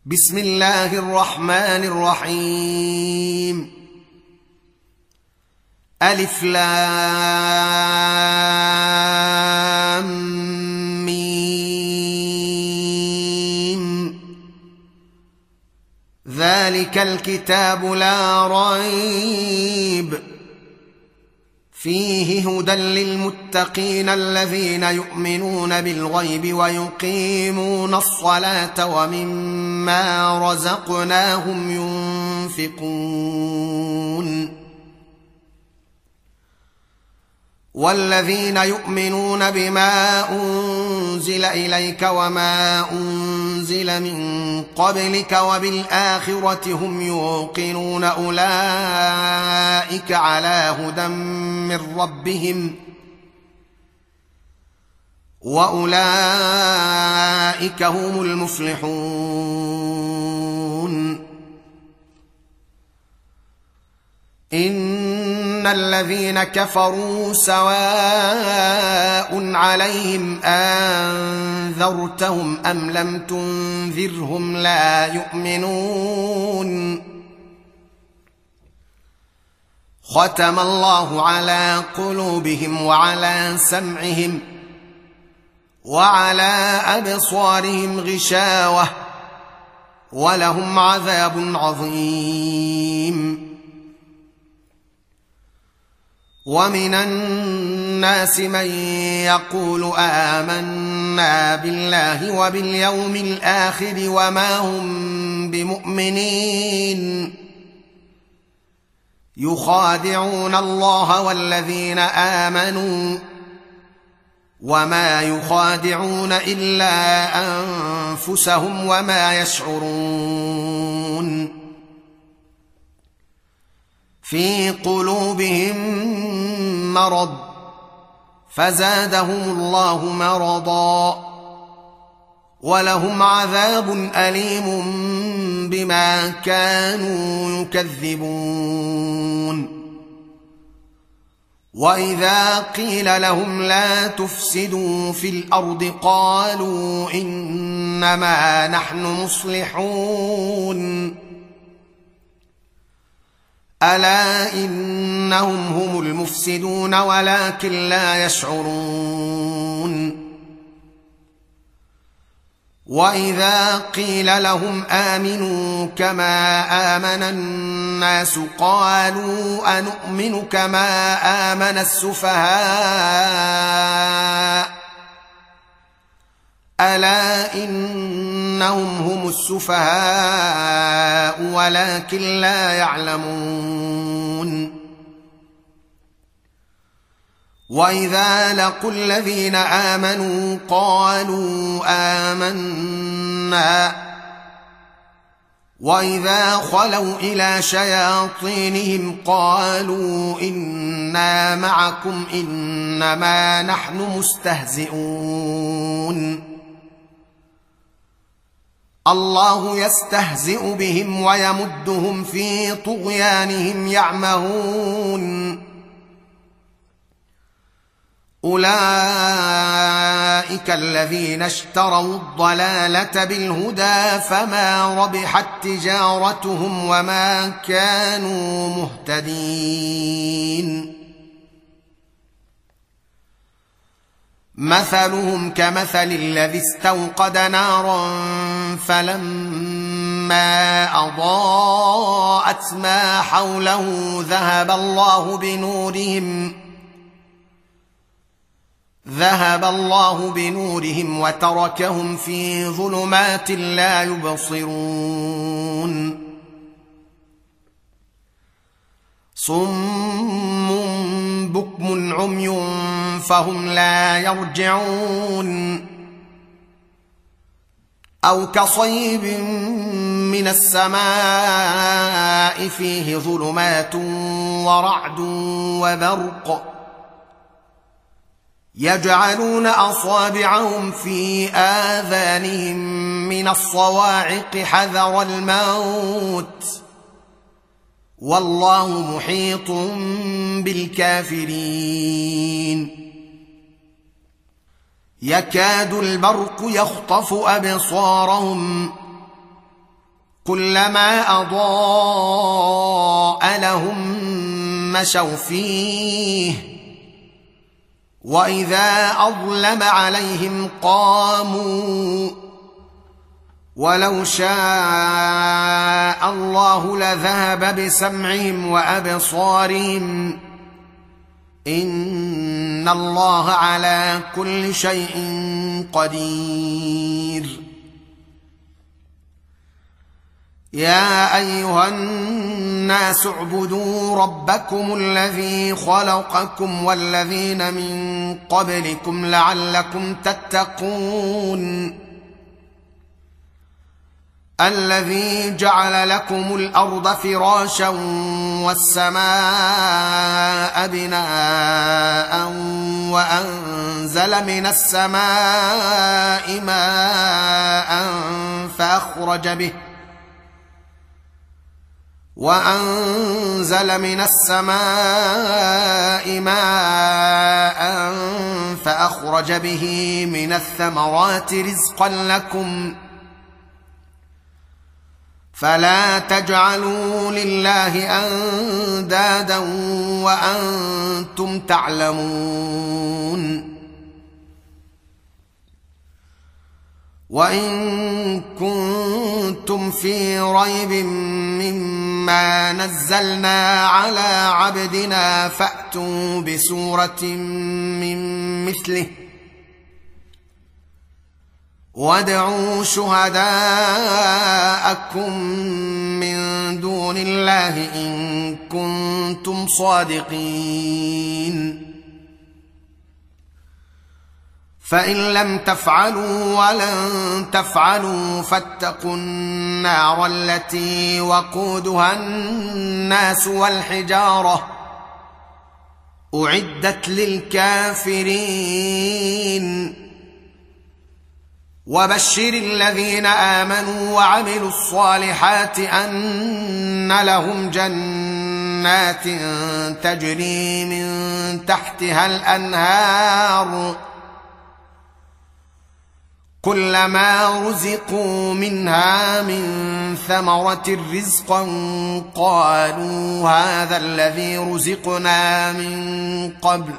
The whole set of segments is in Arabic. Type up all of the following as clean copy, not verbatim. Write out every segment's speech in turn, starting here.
بسم الله الرحمن الرحيم. ألف لام ميم. ذلك الكتاب لا ريب فيه هدى للمتقين الذين يؤمنون بالغيب ويقيمون الصلاة ومما رزقناهم ينفقون. والذين يؤمنون بما أنزل إليك وما أنزل من قبلك وبالآخرة هم يوقنون أولئك على هدى من ربهم وأولئك هم المفلحون. إن الذين كفروا سواء عليهم أنذرتهم أم لم تنذرهم لا يؤمنون. ختم الله على قلوبهم وعلى سمعهم وعلى أبصارهم غشاوة ولهم عذاب عظيم. ومن الناس من يقول آمنا بالله وباليوم الآخر وما هم بمؤمنين يخادعون الله والذين آمنوا وما يخادعون إلا أنفسهم وما يشعرون. في قلوبهم مرض فزادهم الله مرضا ولهم عذاب أليم بما كانوا يكذبون. وإذا قيل لهم لا تفسدوا في الأرض قالوا إنما نحن مصلحون. ألا إنهم هم المفسدون ولكن لا يشعرون. وإذا قيل لهم آمنوا كما آمن الناس قالوا أنؤمن كما آمن السفهاء. ألا إنهم هم السفهاء ولكن لا يعلمون. وإذا لقوا الذين آمنوا قالوا آمنا وإذا خلوا إلى شياطينهم قالوا إنا معكم إنما نحن مستهزئون. الله يستهزئ بهم ويمدهم في طغيانهم يعمهون. أولئك الذين اشتروا الضلالة بالهدى فما ربحت تجارتهم وما كانوا مهتدين. مثلهم كمثل الذي استوقد نارا فلما أضاءت ما حوله ذهب الله بنورهم وتركهم في ظلمات لا يبصرون. صم بكم عمي فهم لا يرجعون. أو كصيب من السماء فيه ظلمات ورعد وبرق يجعلون أصابعهم في آذانهم من الصواعق حذر الموت والله محيط بالكافرين. يكاد البرق يخطف أبصارهم كلما أضاء لهم مشوا فيه وإذا أظلم عليهم قاموا ولو شاء الله لذهب بسمعهم وأبصارهم إن الله على كل شيء قدير. يا أيها الناس اعبدوا ربكم الذي خلقكم والذين من قبلكم لعلكم تتقون الذي جعل لكم الأرض فراشا والسماء بناء وأنزل من السماء ماء فأخرج به من الثمرات رزقا لكم فلا تجعلوا لله أندادا وأنتم تعلمون. وإن كنتم في ريب مما نزلنا على عبدنا فأتوا بسورة من مثله وادعوا شهداءكم من دون الله إن كنتم صادقين. فإن لم تفعلوا ولن تفعلوا فاتقوا النار التي وقودها الناس والحجارة أعدت للكافرين. وبشر الذين آمنوا وعملوا الصالحات أن لهم جنات تجري من تحتها الأنهار كلما رزقوا منها من ثمرة رزقا قالوا هذا الذي رزقنا من قبل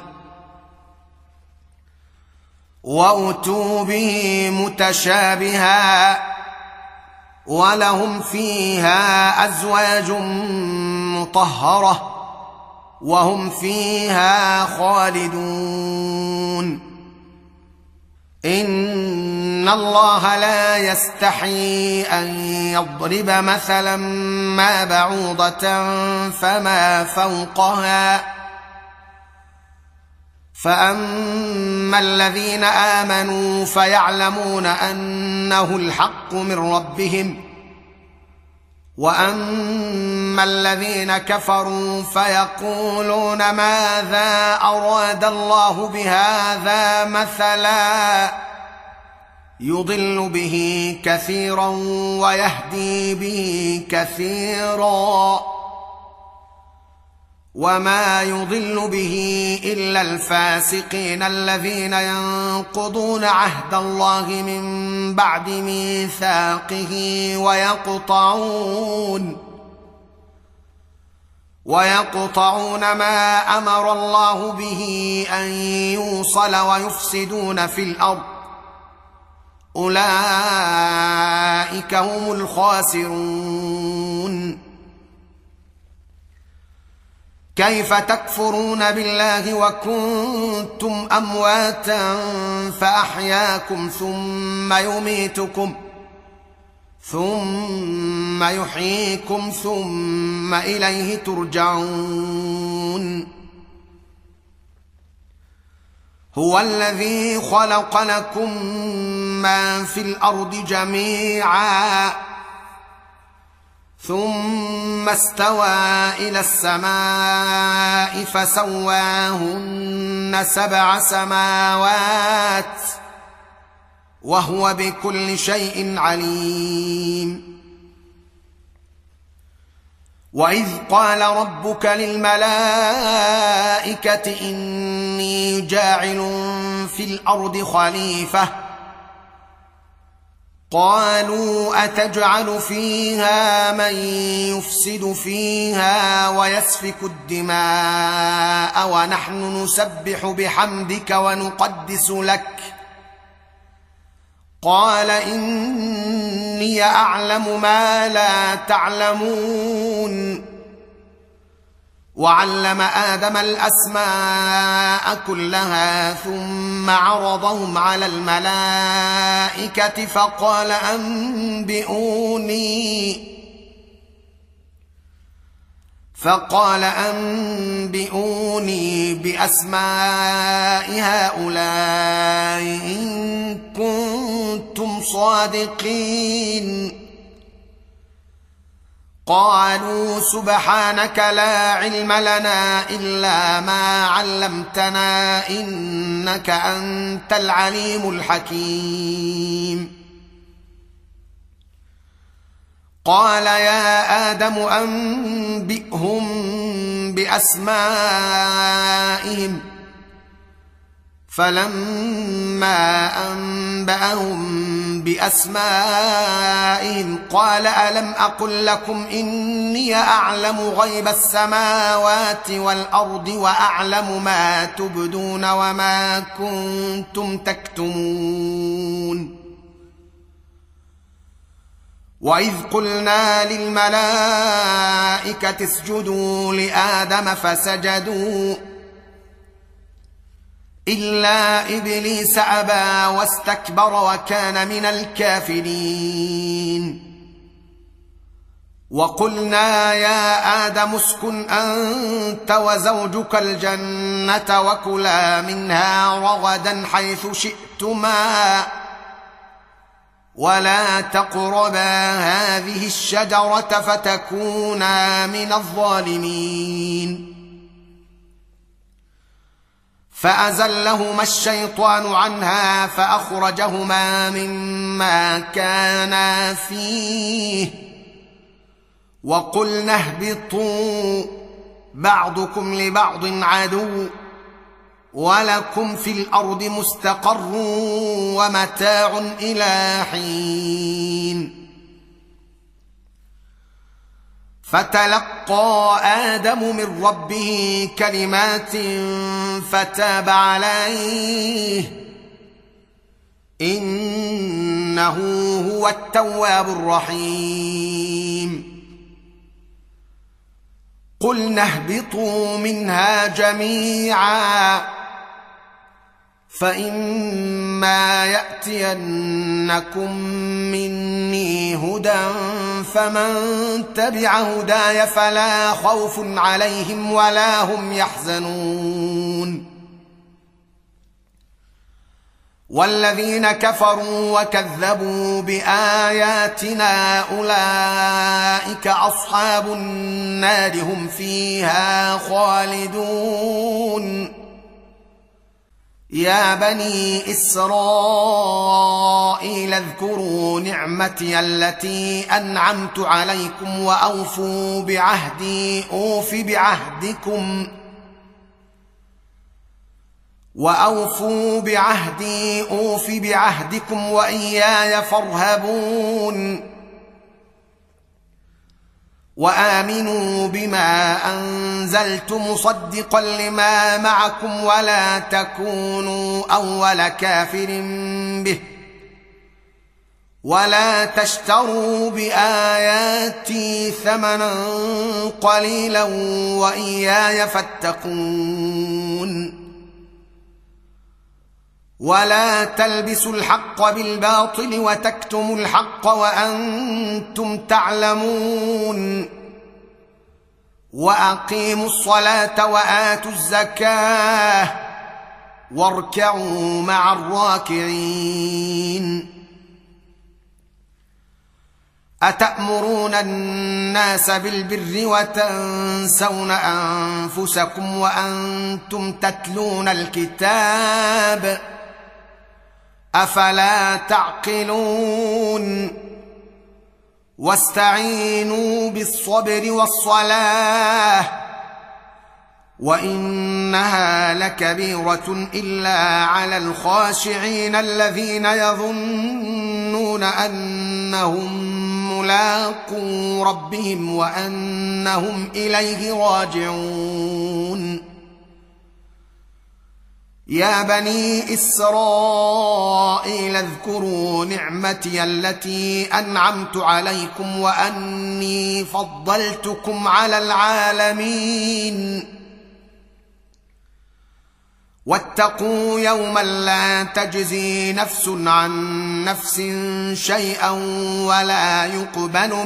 وأتوا به متشابها ولهم فيها أزواج مطهرة وهم فيها خالدون. إن الله لا يستحيي أن يضرب مثلا ما بعوضة فما فوقها فأما الذين آمنوا فيعلمون أنه الحق من ربهم وأما الذين كفروا فيقولون ماذا أراد الله بهذا مثلا يضل به كثيرا ويهدي به كثيرا وما يضل به إلا الفاسقين الذين ينقضون عهد الله من بعد ميثاقه ويقطعون ما أمر الله به أن يوصل ويفسدون في الأرض أولئك هم الخاسرون. كيف تكفرون بالله وكنتم أمواتا فأحياكم ثم يميتكم ثم يحييكم ثم إليه ترجعون. هو الذي خلق لكم ما في الأرض جميعا ثم استوى إلى السماء فسواهن 7 سماوات وهو بكل شيء عليم. وإذ قال ربك للملائكة إني جاعل في الأرض خليفة قالوا أتجعل فيها من يفسد فيها ويسفك الدماء ونحن نسبح بحمدك ونقدس لك قال إني أعلم ما لا تعلمون وعلم آدم الأسماء كلها ثم عرضهم على الملائكة فقال أنبئوني بأسماء هؤلاء إن كنتم صادقين قالوا سبحانك لا علم لنا إلا ما علمتنا إنك أنت العليم الحكيم قال يا آدم أنبئهم بأسمائهم فلما أنبأهم بأسمائهم قال ألم أقل لكم إني أعلم غيب السماوات والأرض وأعلم ما تبدون وما كنتم تكتمون وإذ قلنا للملائكة اسجدوا لآدم فسجدوا إلا إبليس أبى واستكبر وكان من الكافرين وقلنا يا آدم اسكن أنت وزوجك الجنة وكلا منها رغدا حيث شئتما ولا تقربا هذه الشجرة فتكونا من الظالمين فأزلهما الشيطان عنها فأخرجهما مما كانا فيه وقلنا اهبطوا بعضكم لبعض عدو ولكم في الأرض مستقر ومتاع إلى حين فتلقى آدم من ربه كلمات فتاب عليه إنه هو التواب الرحيم قلنا اهبطوا منها جميعا فإما يأتينكم مني هدى فمن تبع هداي فلا خوف عليهم ولا هم يحزنون والذين كفروا وكذبوا بآياتنا أولئك أصحاب النار هم فيها خالدون يا بني إسرائيل اذكروا نعمتي التي أنعمت عليكم وأوفوا بعهدي أوف بعهدكم وإياي فارهبون وآمنوا بما أنزلت مصدقا لما معكم ولا تكونوا أول كافر به ولا تشتروا بآياتي ثمنا قليلا وإياي فاتقون ولا تلبسوا الحق بالباطل وتكتموا الحق وأنتم تعلمون وأقيموا الصلاة وآتوا الزكاة واركعوا مع الراكعين أتأمرون الناس بالبر وتنسون أنفسكم وأنتم تتلون الكتاب أفلا تعقلون واستعينوا بالصبر والصلاة وإنها لكبيرة إلا على الخاشعين الذين يظنون يظنون أنهم ملاقو ربهم وأنهم إليه راجعون يا بني إسرائيل اذكروا نعمتي التي أنعمت عليكم وأني فضلتكم على العالمين واتقوا يوما لا تجزي نفس عن نفس شيئا ولا يقبل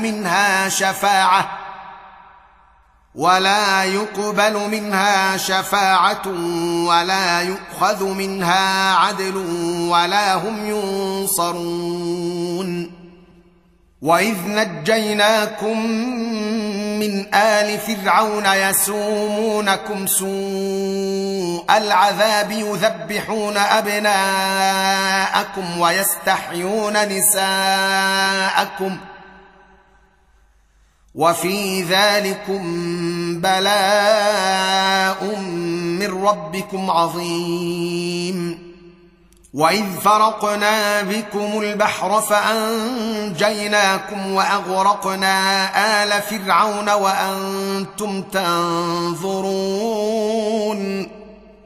منها شفاعة ولا يؤخذ منها عدل ولا هم ينصرون وإذ نجيناكم من آل فرعون يسومونكم سوء العذاب يذبحون أبناءكم ويستحيون نساءكم وفي ذلكم بلاء من ربكم عظيم وإذ فرقنا بكم البحر فأنجيناكم وأغرقنا آل فرعون وأنتم تنظرون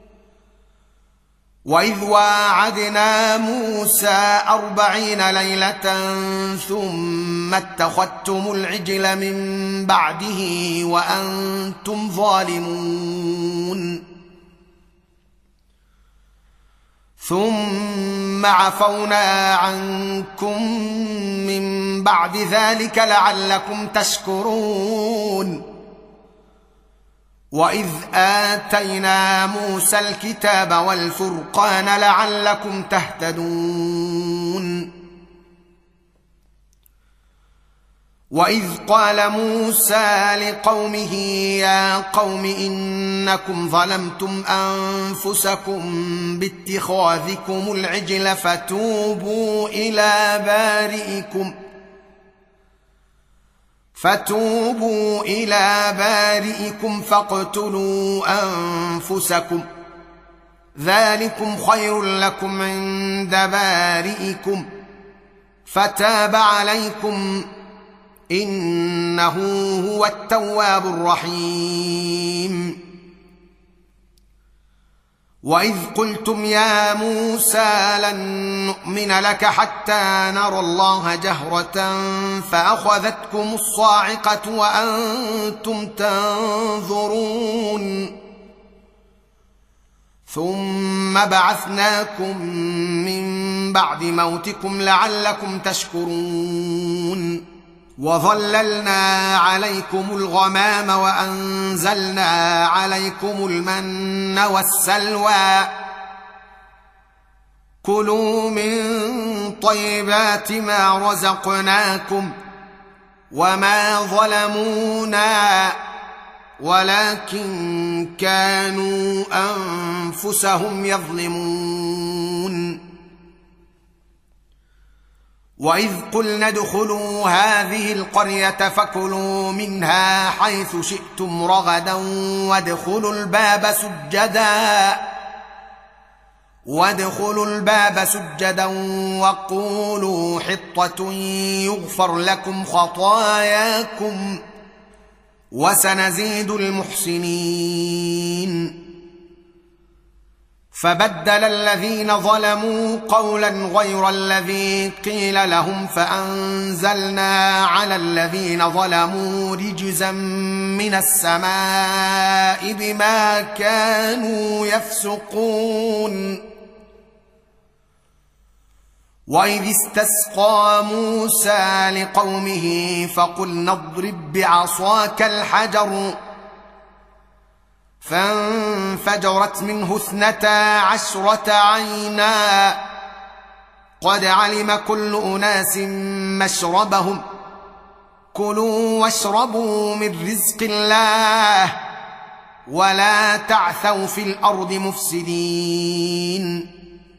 وإذ واعدنا موسى 40 ليلة ثم اتخذتم العجل من بعده وأنتم ظالمون ثم عفونا عنكم من بعد ذلك لعلكم تشكرون وإذ آتينا موسى الكتاب والفرقان لعلكم تهتدون وإذ قال موسى لقومه يا قوم إنكم ظلمتم أنفسكم باتخاذكم العجل فتوبوا إلى بارئكم فاقتلوا أنفسكم ذلكم خير لكم عند بارئكم فتاب عليكم إنه هو التواب الرحيم وإذ قلتم يا موسى لن نؤمن لك حتى نرى الله جهرة فأخذتكم الصاعقة وأنتم تنظرون ثم بعثناكم من بعد موتكم لعلكم تشكرون وظللنا عليكم الغمام وأنزلنا عليكم المن والسلوى كلوا من طيبات ما رزقناكم وما ظلمونا ولكن كانوا أنفسهم يظلمون وإذ قلنا ادخلوا هذه القرية فكلوا منها حيث شئتم رغدا وادخلوا الباب سجدا وقولوا حطة يغفر لكم خطاياكم وسنزيد المحسنين فبدل الذين ظلموا قولا غير الذي قيل لهم فأنزلنا على الذين ظلموا رجزا من السماء بما كانوا يفسقون وإذ استسقى موسى لقومه فقلنا اضرب بعصاك الحجر فانفجرت منه 12 عينا قد علم كل أناس مشربهم كلوا واشربوا من رزق الله ولا تعثوا في الأرض مفسدين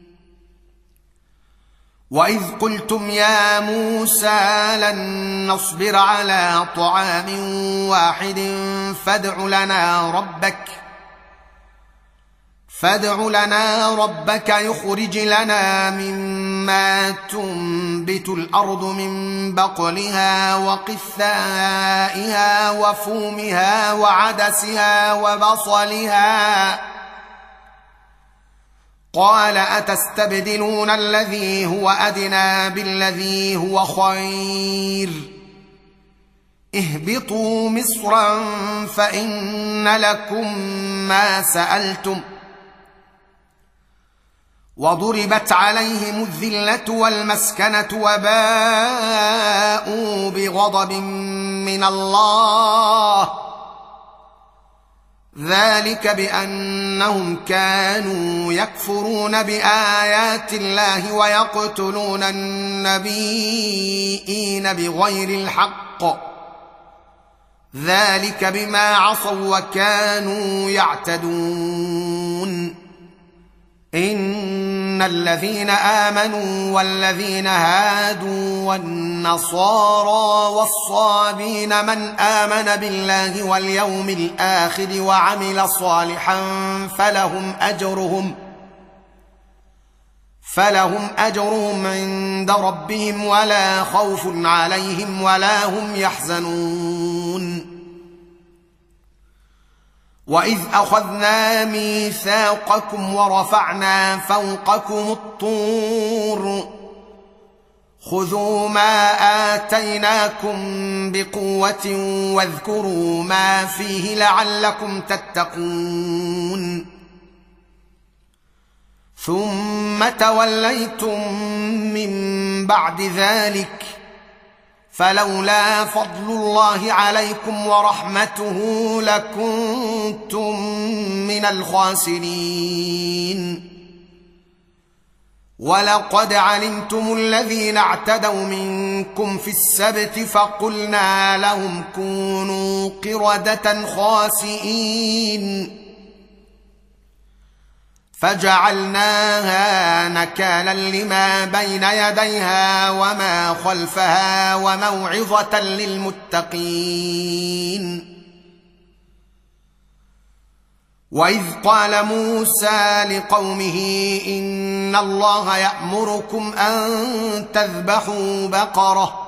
وإذ قلتم يا موسى لن نصبر على طعام واحد فادع لنا ربك يخرج لنا مما تنبت الأرض من بقلها وقثائها وفومها وعدسها وبصلها قال أتستبدلون الذي هو أدنى بالذي هو خير اهبطوا مصرا فإن لكم ما سألتم وضربت عليهم الذلة والمسكنة وباءوا بغضب من الله ذلك بأنهم كانوا يكفرون بآيات الله ويقتلون النبيين بغير الحق ذلك بما عصوا وكانوا يعتدون إن الذين آمنوا والذين هادوا والنصارى والصابين من آمن بالله واليوم الآخر وعمل صالحا فلهم أجرهم عند ربهم ولا خوف عليهم ولا هم يحزنون وإذ أخذنا ميثاقكم ورفعنا فوقكم الطور خذوا ما آتيناكم بقوة واذكروا ما فيه لعلكم تتقون ثم توليتم من بعد ذلك فلولا فضل الله عليكم ورحمته لكنتم من الخاسرين ولقد علمتم الذين اعتدوا منكم في السبت فقلنا لهم كونوا قردة خاسئين فجعلناها نكالا لما بين يديها وما خلفها وموعظة للمتقين وإذ قال موسى لقومه إن الله يأمركم أن تذبحوا بقرة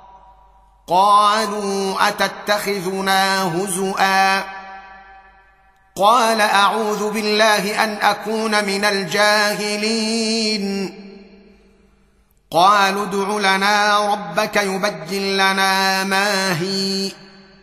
قالوا أتتخذنا هزؤا قال أعوذ بالله أن أكون من الجاهلين قالوا ادع لنا ربك يبين لنا ما هي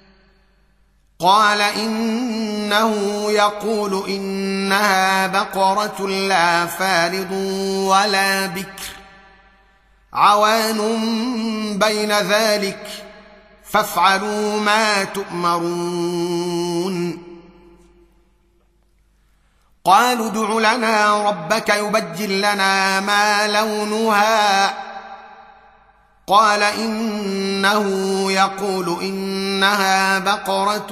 قال إنه يقول إنها بقرة لا فارض ولا بكر عوان بين ذلك فافعلوا ما تؤمرون قالوا ادع لنا ربك يبين لنا ما لونها قال إنه يقول إنها بقرة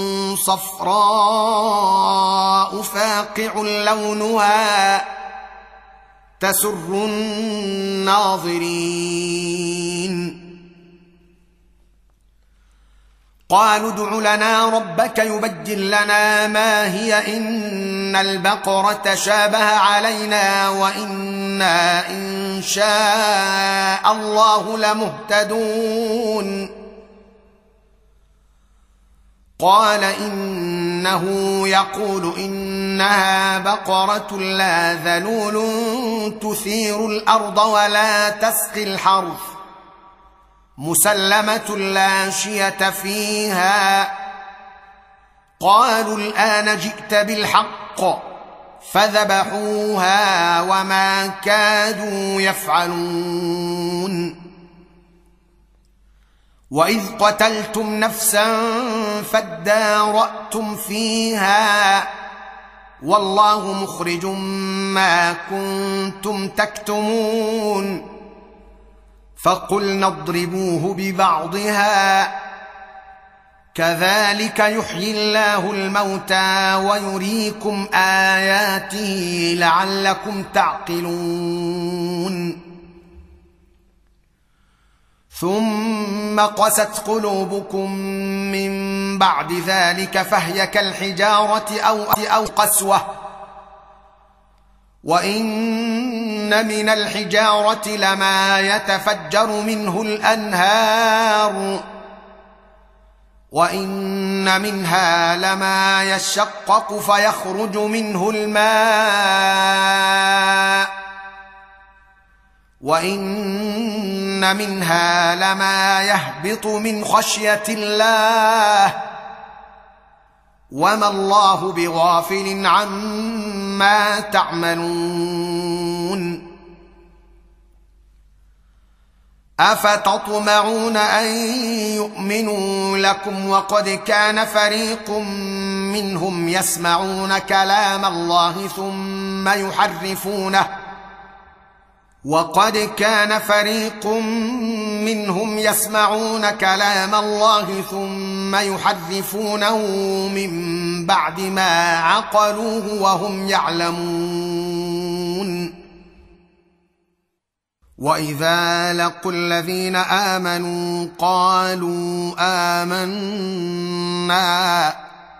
صفراء فاقع لونها تسر الناظرين قالوا ادع لنا ربك يبين لنا ما هي إن البقرة شابه علينا وإنا إن شاء الله لمهتدون قال إنه يقول إنها بقرة لا ذلول تثير الأرض ولا تسقي الحرث مسلمة لا شية فيها قالوا الآن جئت بالحق فذبحوها وما كادوا يفعلون وإذ قتلتم نفسا فادارأتم فيها والله مخرج ما كنتم تكتمون فقلنا اضربوه ببعضها كذلك يحيي الله الموتى ويريكم آياته لعلكم تعقلون ثم قست قلوبكم من بعد ذلك فهي كالحجارة أو قسوة وإن من الحجارة لما يتفجر منه الأنهار وإن منها لما يشقق فيخرج منه الماء وإن منها لما يهبط من خشية الله وما الله بغافل عما تعملون أفتطمعون أن يؤمنوا لكم وقد كان فريق منهم يسمعون كلام الله ثم يحرفونه من بعد ما عقلوه وهم يعلمون وإذا لقوا الذين آمنوا قالوا آمنا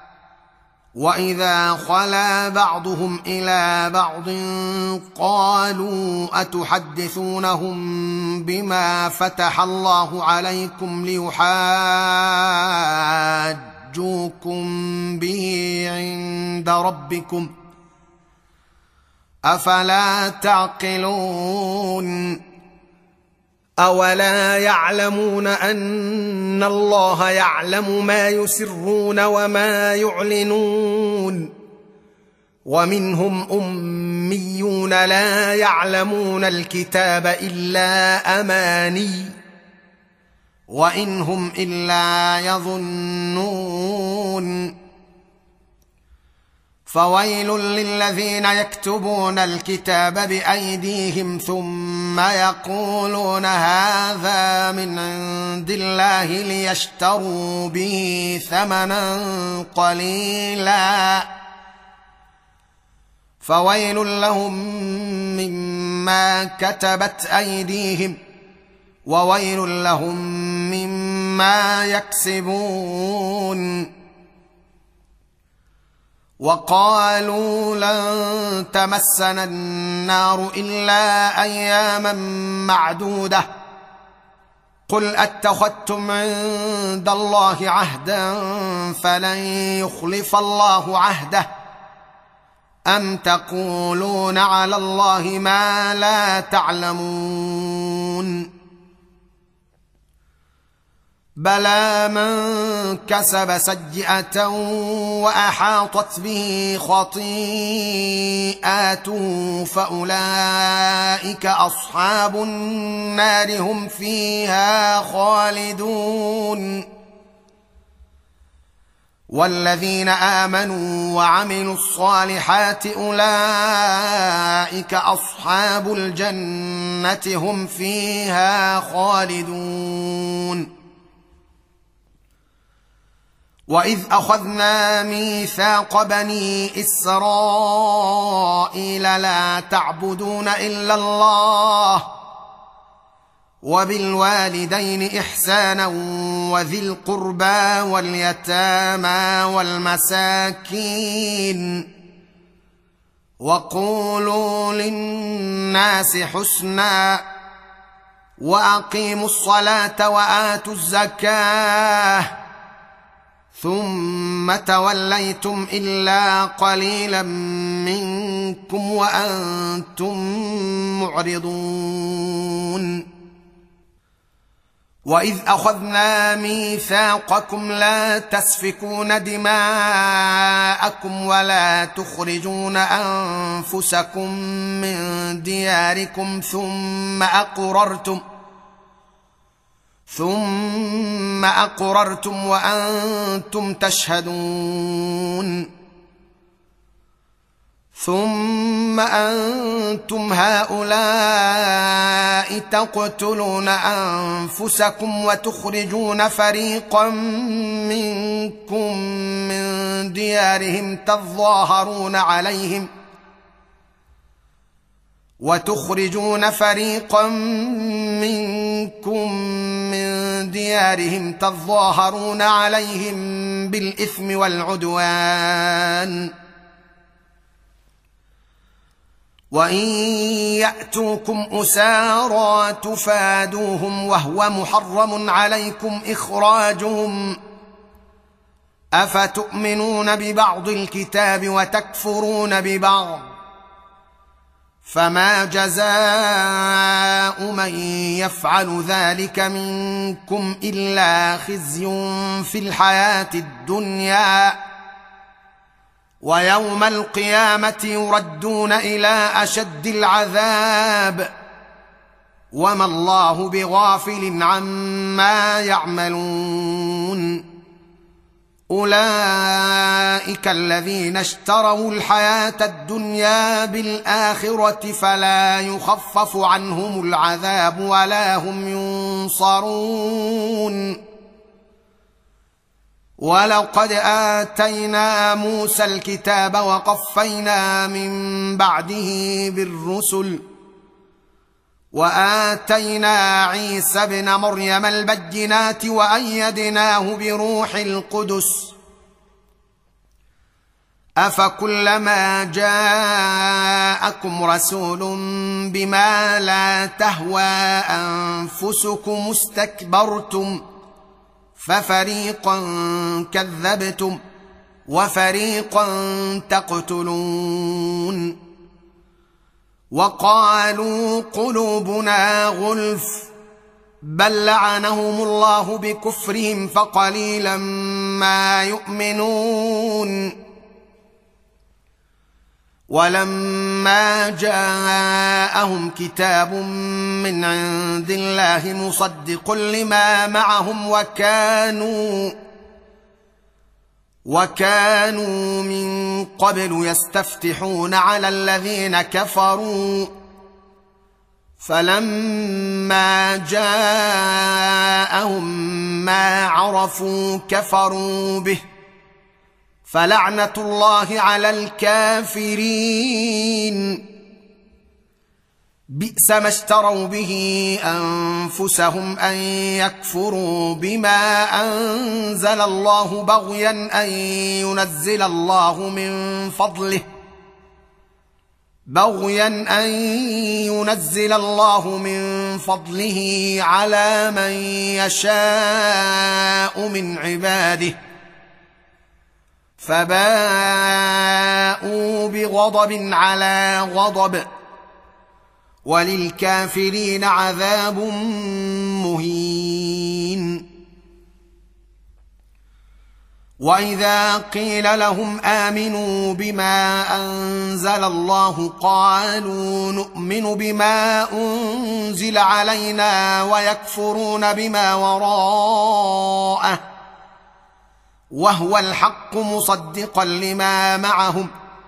وإذا خلا بعضهم إلى بعض قالوا أتحدثونهم بما فتح الله عليكم ليحاجوكم به عند ربكم أفلا تعقلون أولا يعلمون أن الله يعلم ما يسرون وما يعلنون ومنهم أميون لا يعلمون الكتاب إلا أماني وإن هم إلا يظنون فويل للذين يكتبون الكتاب بأيديهم ثم يقولون هذا من عند الله ليشتروا به ثمنا قليلا فويل لهم مما كتبت أيديهم وويل لهم مما يكسبون وقالوا لن تمسنا النار إلا أياما معدودة قل أتخذتم عند الله عهدا فلن يخلف الله عهده أم تقولون على الله ما لا تعلمون بلى من كسب سيئة وأحاطت به خطيئاته فأولئك أصحاب النار هم فيها خالدون والذين آمنوا وعملوا الصالحات أولئك أصحاب الجنة هم فيها خالدون وإذ أخذنا ميثاق بني إسرائيل لا تعبدون إلا الله وبالوالدين إحسانا وذي القربى واليتامى والمساكين وقولوا للناس حسنا وأقيموا الصلاة وآتوا الزكاة ثم توليتم إلا قليلا منكم وأنتم معرضون وإذ أخذنا ميثاقكم لا تسفكون دماءكم ولا تخرجون أنفسكم من دياركم ثم أقررتم وأنتم تشهدون ثم أنتم هؤلاء تقتلون أنفسكم وتخرجون فريقا منكم من ديارهم تظاهرون عليهم بالإثم والعدوان وإن يأتوكم أسارى تفادوهم وهو محرم عليكم إخراجهم أفتؤمنون ببعض الكتاب وتكفرون ببعض فما جزاء من يفعل ذلك منكم إلا خزي في الحياة الدنيا ويوم القيامة يردون إلى أشد العذاب وما الله بغافل عما يعملون أولئك الذين اشتروا الحياة الدنيا بالآخرة فلا يخفف عنهم العذاب ولا هم ينصرون ولقد آتينا موسى الكتاب وقفينا من بعده بالرسل وآتينا عيسى ابن مريم البينات وأيدناه بروح القدس أفكلما جاءكم رسول بما لا تهوى أنفسكم استكبرتم ففريقا كذبتم وفريقا تقتلون وقالوا قلوبنا غلف بل لعنهم الله بكفرهم فقليلا ما يؤمنون ولما جاءهم كتاب من عند الله مصدق لما معهم وكانوا من قبل يستفتحون على الذين كفروا فلما جاءهم ما عرفوا كفروا به فلعنة الله على الكافرين بئس ما اشتروا به أنفسهم أن يكفروا بما أنزل الله بغيا أن ينزل الله من فضله على من يشاء من عباده فباءوا بغضب على غضب وللكافرين عذاب مهين وإذا قيل لهم آمنوا بما أنزل الله قالوا نؤمن بما أنزل علينا ويكفرون بما وراءه وهو الحق مصدقا لما معهم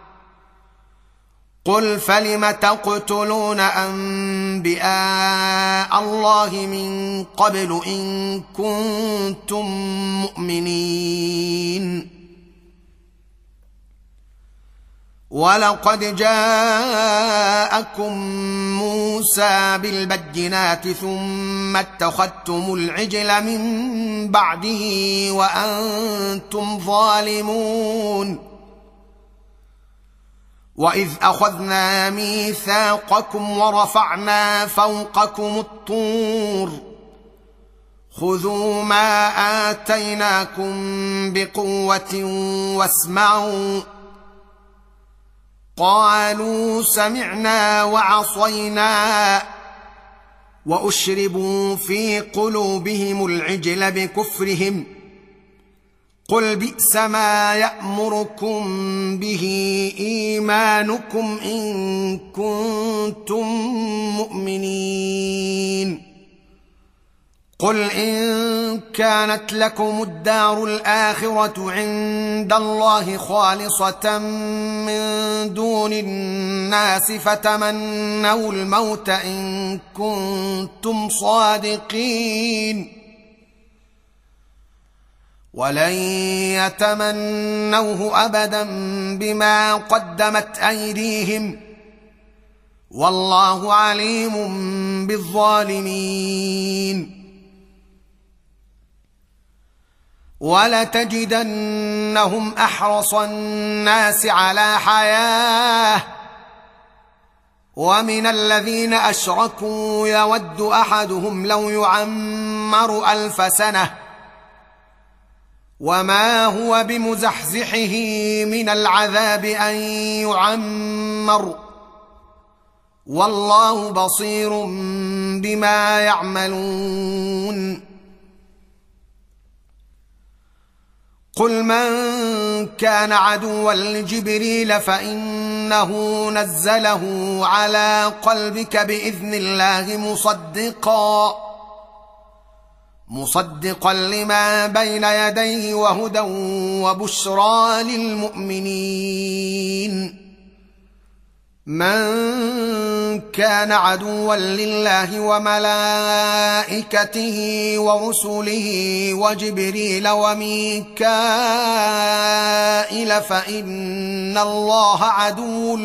قل فلم تقتلون أنبياء الله من قبل إن كنتم مؤمنين ولقد جاءكم موسى بالبينات ثم اتخذتم العجل من بعده وأنتم ظالمون وإذ أخذنا ميثاقكم ورفعنا فوقكم الطور خذوا ما آتيناكم بقوة واسمعوا قالوا سمعنا وعصينا وأشربوا في قلوبهم العجل بكفرهم قل بئس ما يأمركم به إيمانكم إن كنتم مؤمنين قل إن كانت لكم الدار الآخرة عند الله خالصة من دون الناس فتمنوا الموت إن كنتم صادقين ولن يتمنوه أبدا بما قدمت أيديهم والله عليم بالظالمين ولتجدنهم أحرص الناس على حياة ومن الذين أشركوا يود أحدهم لو يعمر 1000 سنة وما هو بمزحزحه من العذاب أن يعمر والله بصير بما يعملون. قل من كان عدوا لجبريل فإنه نزله على قلبك بإذن الله مصدقا لما بين يديه وهدى وبشرى للمؤمنين. من كان عدوا لله وملائكته ورسله وجبريل وميكائيل فإن الله عدو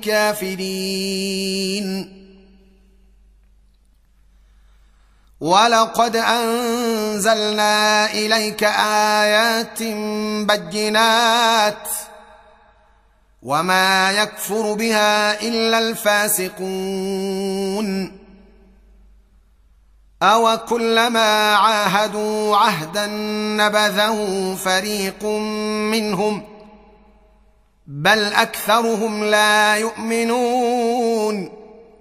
للكافرين. ولقد أنزلنا إليك آيات بينات وما يكفر بها إلا الفاسقون. أو كلما عاهدوا عهدا نبذه فريق منهم بل أكثرهم لا يؤمنون.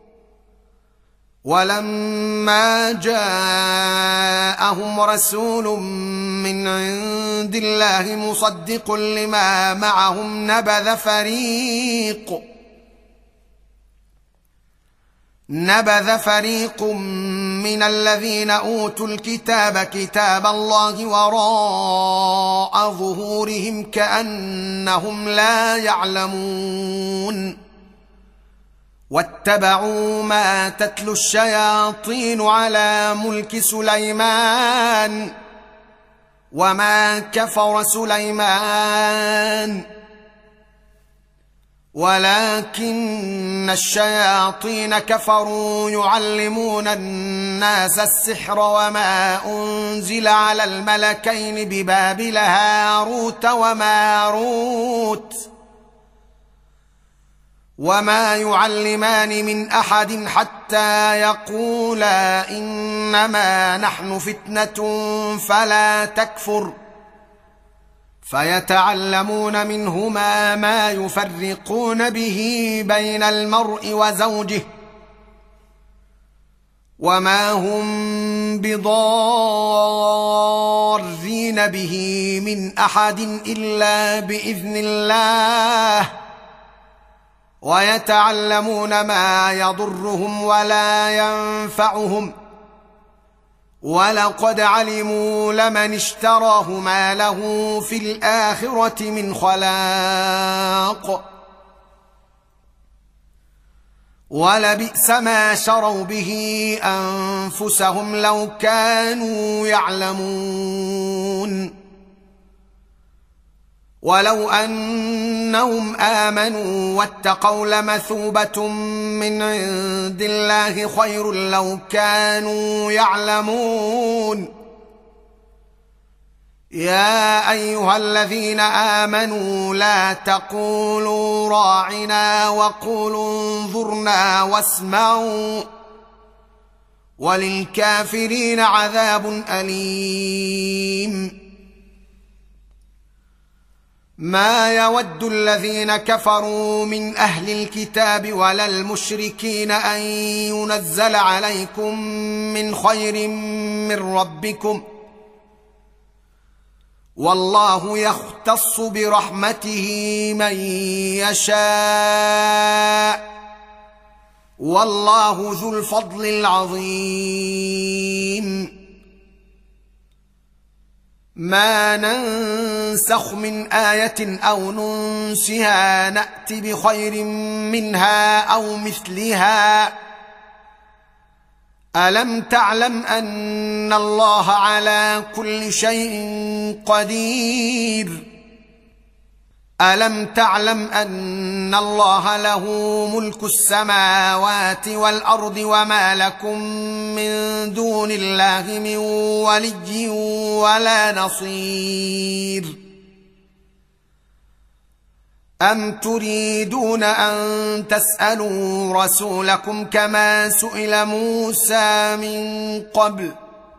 ولما جاءهم رسول من عند الله مصدق لما معهم نبذ فريق من الذين أوتوا الكتاب كتاب الله وراء ظهورهم كأنهم لا يعلمون. واتبعوا ما تتلو الشياطين على ملك سليمان وما كفر سليمان ولكن الشياطين كفروا يعلمون الناس السحر وما أنزل على الملكين ببابل هاروت وماروت وما يعلمان من أحد حتى يقولا إنما نحن فتنة فلا تكفر فيتعلمون منهما ما يفرقون به بين المرء وزوجه وما هم بضارين به من أحد إلا بإذن الله ويتعلمون ما يضرهم ولا ينفعهم ولقد علموا لمن اشتراه ما له في الآخرة من خلاق ولبئس ما شروا به أنفسهم لو كانوا يعلمون. ولو أنهم آمنوا واتقوا لمثوبة من عند الله خير لو كانوا يعلمون. يا أيها الذين آمنوا لا تقولوا راعنا وقولوا انظرنا واسمعوا وللكافرين عذاب أليم. ما يود الذين كفروا من أهل الكتاب ولا المشركين أن ينزل عليكم من خير من ربكم والله يختص برحمته من يشاء والله ذو الفضل العظيم. ما ننسخ من آية أو ننسها نأت بخير منها أو مثلها ألم تعلم أن الله على كل شيء قدير ألم تعلم أن الله له ملك السماوات والأرض وما لكم من دون الله من ولي ولا نصير. أم تريدون أن تسألوا رسولكم كما سئل موسى من قبل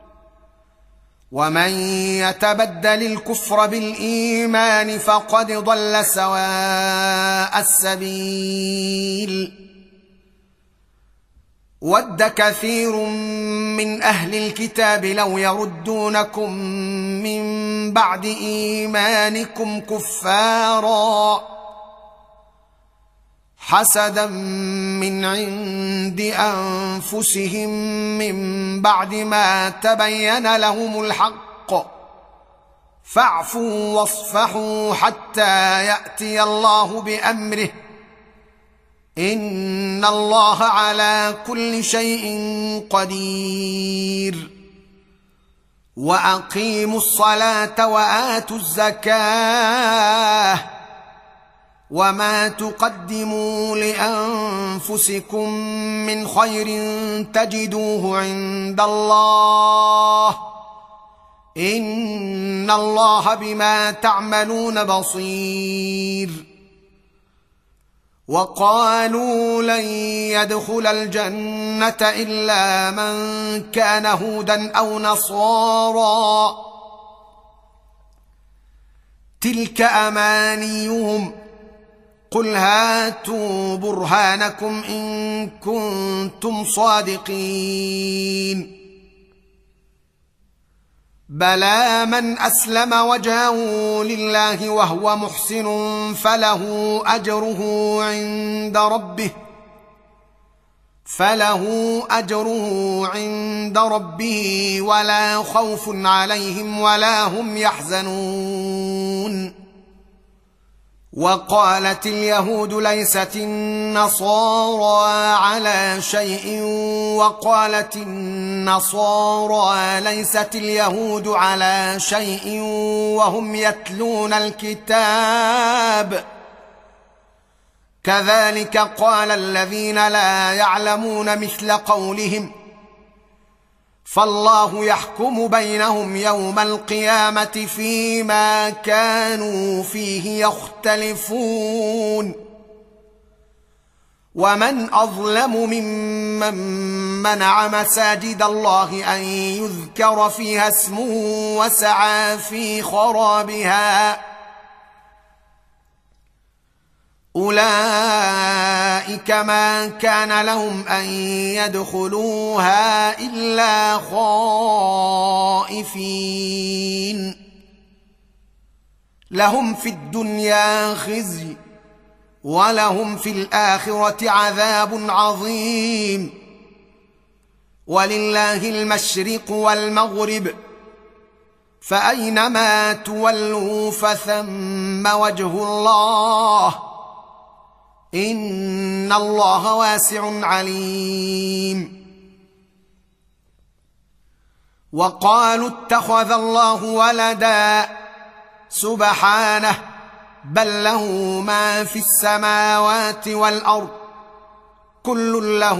ومن يتبدل الكفر بالإيمان فقد ضل سواء السبيل ود كثير من أهل الكتاب لو يردونكم من بعد إيمانكم كفارا حسدا من عند أنفسهم من بعد ما تبين لهم الحق فاعفوا واصفحوا حتى يأتي الله بأمره إن الله على كل شيء قدير وأقيموا الصلاة وآتوا الزكاة وما تقدموا لأنفسكم من خير تجدوه عند الله إن الله بما تعملون بصير وقالوا لن يدخل الجنة إلا من كان هودا أو نصارى تلك أمانيهم قل هاتوا برهانكم إن كنتم صادقين بلى من أسلم وجهه لله وهو محسن فله أجره عند ربه ولا خوف عليهم ولا هم يحزنون وقالت اليهود ليست النصارى على شيء وقالت النصارى ليست اليهود على شيء وهم يتلون الكتاب كذلك قال الذين لا يعلمون مثل قولهم فالله يحكم بينهم يوم القيامة فيما كانوا فيه يختلفون ومن أظلم ممن منع مساجد الله أن يذكر فيها اسمه وسعى في خرابها أولئك ما كان لهم أن يدخلوها إلا خائفين لهم في الدنيا خزي ولهم في الآخرة عذاب عظيم ولله المشرق والمغرب فأينما تولوا فثم وجه الله إن الله واسع عليم وقالوا اتخذ الله ولدا سبحانه بل له ما في السماوات والأرض كل له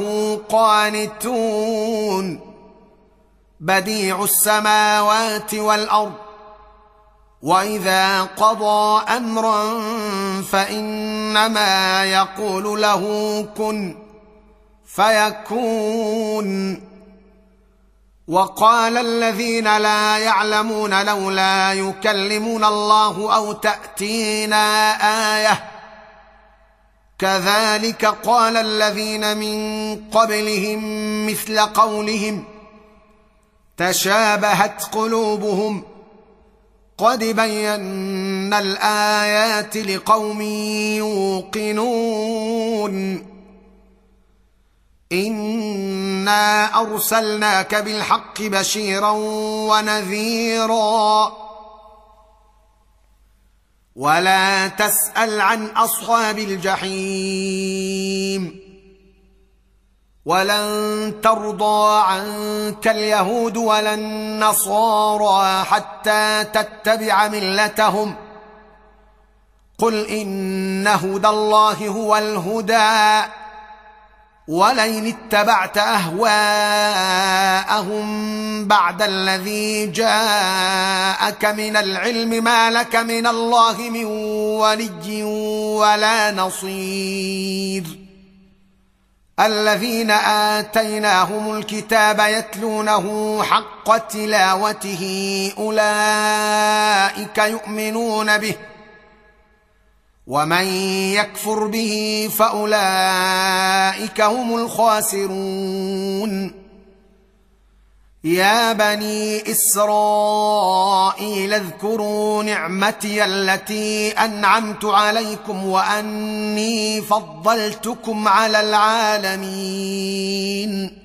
قانتون بديع السماوات والأرض وإذا قضى أمرا فإنما يقول له كن فيكون وقال الذين لا يعلمون لولا يكلمون الله أو تأتينا آية كذلك قال الذين من قبلهم مثل قولهم تشابهت قلوبهم قد بينا الآيات لقوم يوقنون إنا أرسلناك بالحق بشيرا ونذيرا ولا تسأل عن أصحاب الجحيم ولن ترضى عنك اليهود ولا النصارى حتى تتبع ملتهم قل إن هدى الله هو الهدى ولئن اتبعت اهواءهم بعد الذي جاءك من العلم ما لك من الله من ولي ولا نصير. الذين آتيناهم الكتاب يتلونه حق تلاوته أولئك يؤمنون به ومن يكفر به فأولئك هم الخاسرون. يا بني إسرائيل اذكروا نعمتي التي أنعمت عليكم وأني فضلتكم على العالمين.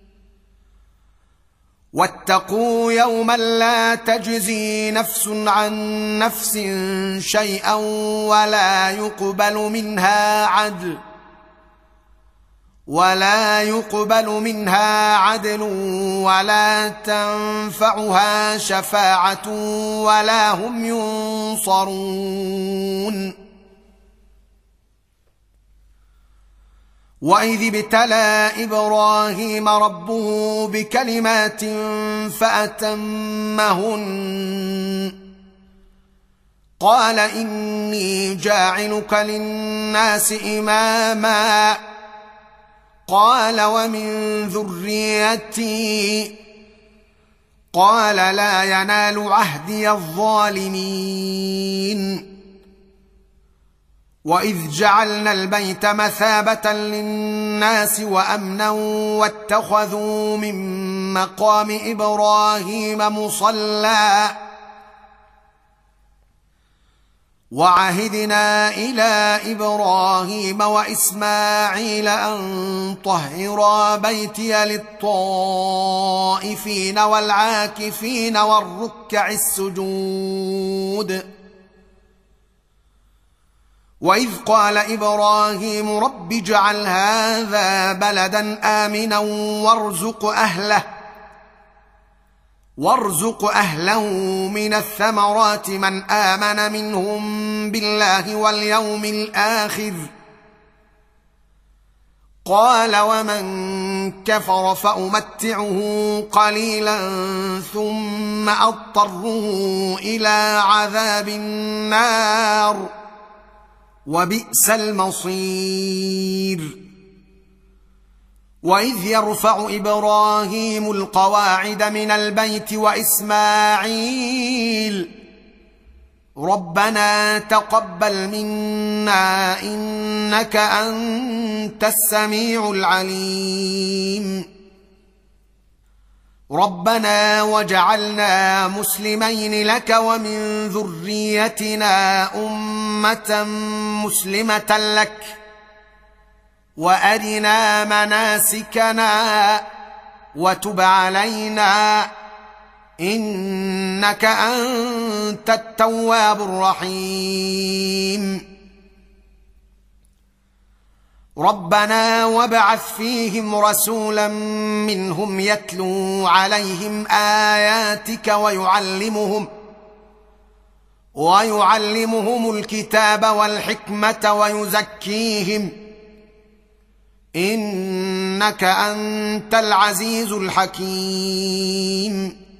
واتقوا يوما لا تجزي نفس عن نفس شيئا ولا يقبل منها عدل ولا تنفعها شفاعة ولا هم ينصرون. وإذ ابتلى إبراهيم ربه بكلمات فأتمهن قال إني جاعلك للناس إماما قال ومن ذريتي قال لا ينال عهدي الظالمين. وإذ جعلنا البيت مثابة للناس وأمنا واتخذوا من مقام إبراهيم مصلى وعهدنا إلى إبراهيم وإسماعيل أن طهرا بيتي للطائفين والعاكفين والركع السجود. وإذ قال إبراهيم رب اجعل هذا بلدا آمنا وارزق أهله من الثمرات من آمن منهم بالله واليوم الآخر قال ومن كفر فأمتعه قليلا ثم أضطره إلى عذاب النار وبئس المصير. وإذ يرفع إبراهيم القواعد من البيت وإسماعيل ربنا تقبل منا إنك أنت السميع العليم ربنا وجعلنا مسلمين لك ومن ذريتنا أمة مسلمة لك وأرنا مناسكنا وتب علينا إنك أنت التواب الرحيم. ربنا وابعث فيهم رسولا منهم يتلو عليهم آياتك ويعلمهم الكتاب والحكمة ويزكيهم إنك أنت العزيز الحكيم.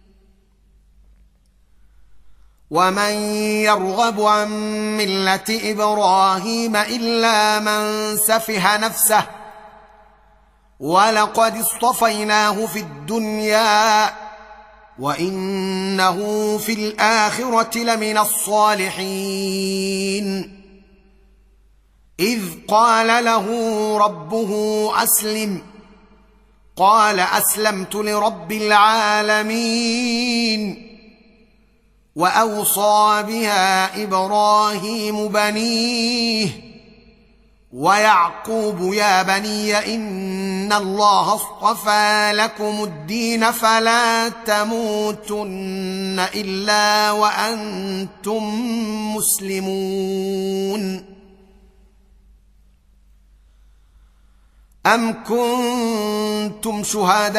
ومن يرغب عن ملة إبراهيم إلا من سفه نفسه ولقد اصطفيناه في الدنيا وإنه في الآخرة لمن الصالحين. إذ قال له ربه أسلم قال أسلمت لرب العالمين. وأوصى بها إبراهيم بنيه ويعقوب يا بني إن الله اصطفى لكم الدين فلا تموتن إلا وأنتم مسلمون. أم كنتم شهداء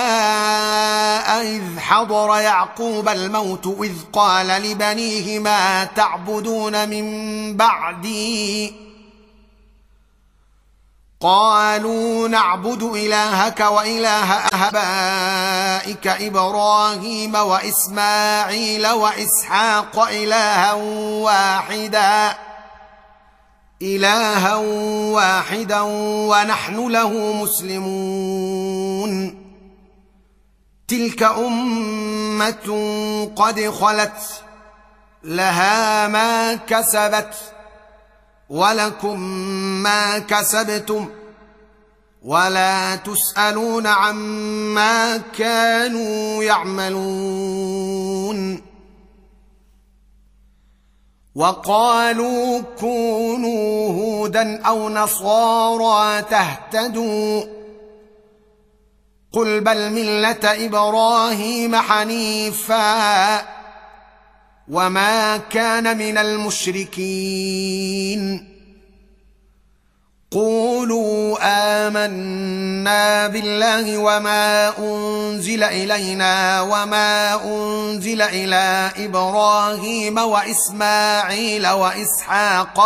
إذ حضر يعقوب الموت إذ قال لبنيه ما تعبدون من بعدي قالوا نعبد إلهك وإله آبائك إبراهيم وإسماعيل وإسحاق إلها واحدا ونحن له مسلمون. تلك أمة قد خلت لها ما كسبت ولكم ما كسبتم ولا تسألون عما كانوا يعملون. وقالوا كونوا هودا أو نصارى تهتدوا قل بل ملة إبراهيم حنيفا وما كان من المشركين. قولوا آمنا بالله وما أنزل إلينا وما أنزل إلى إبراهيم وإسماعيل وإسحاق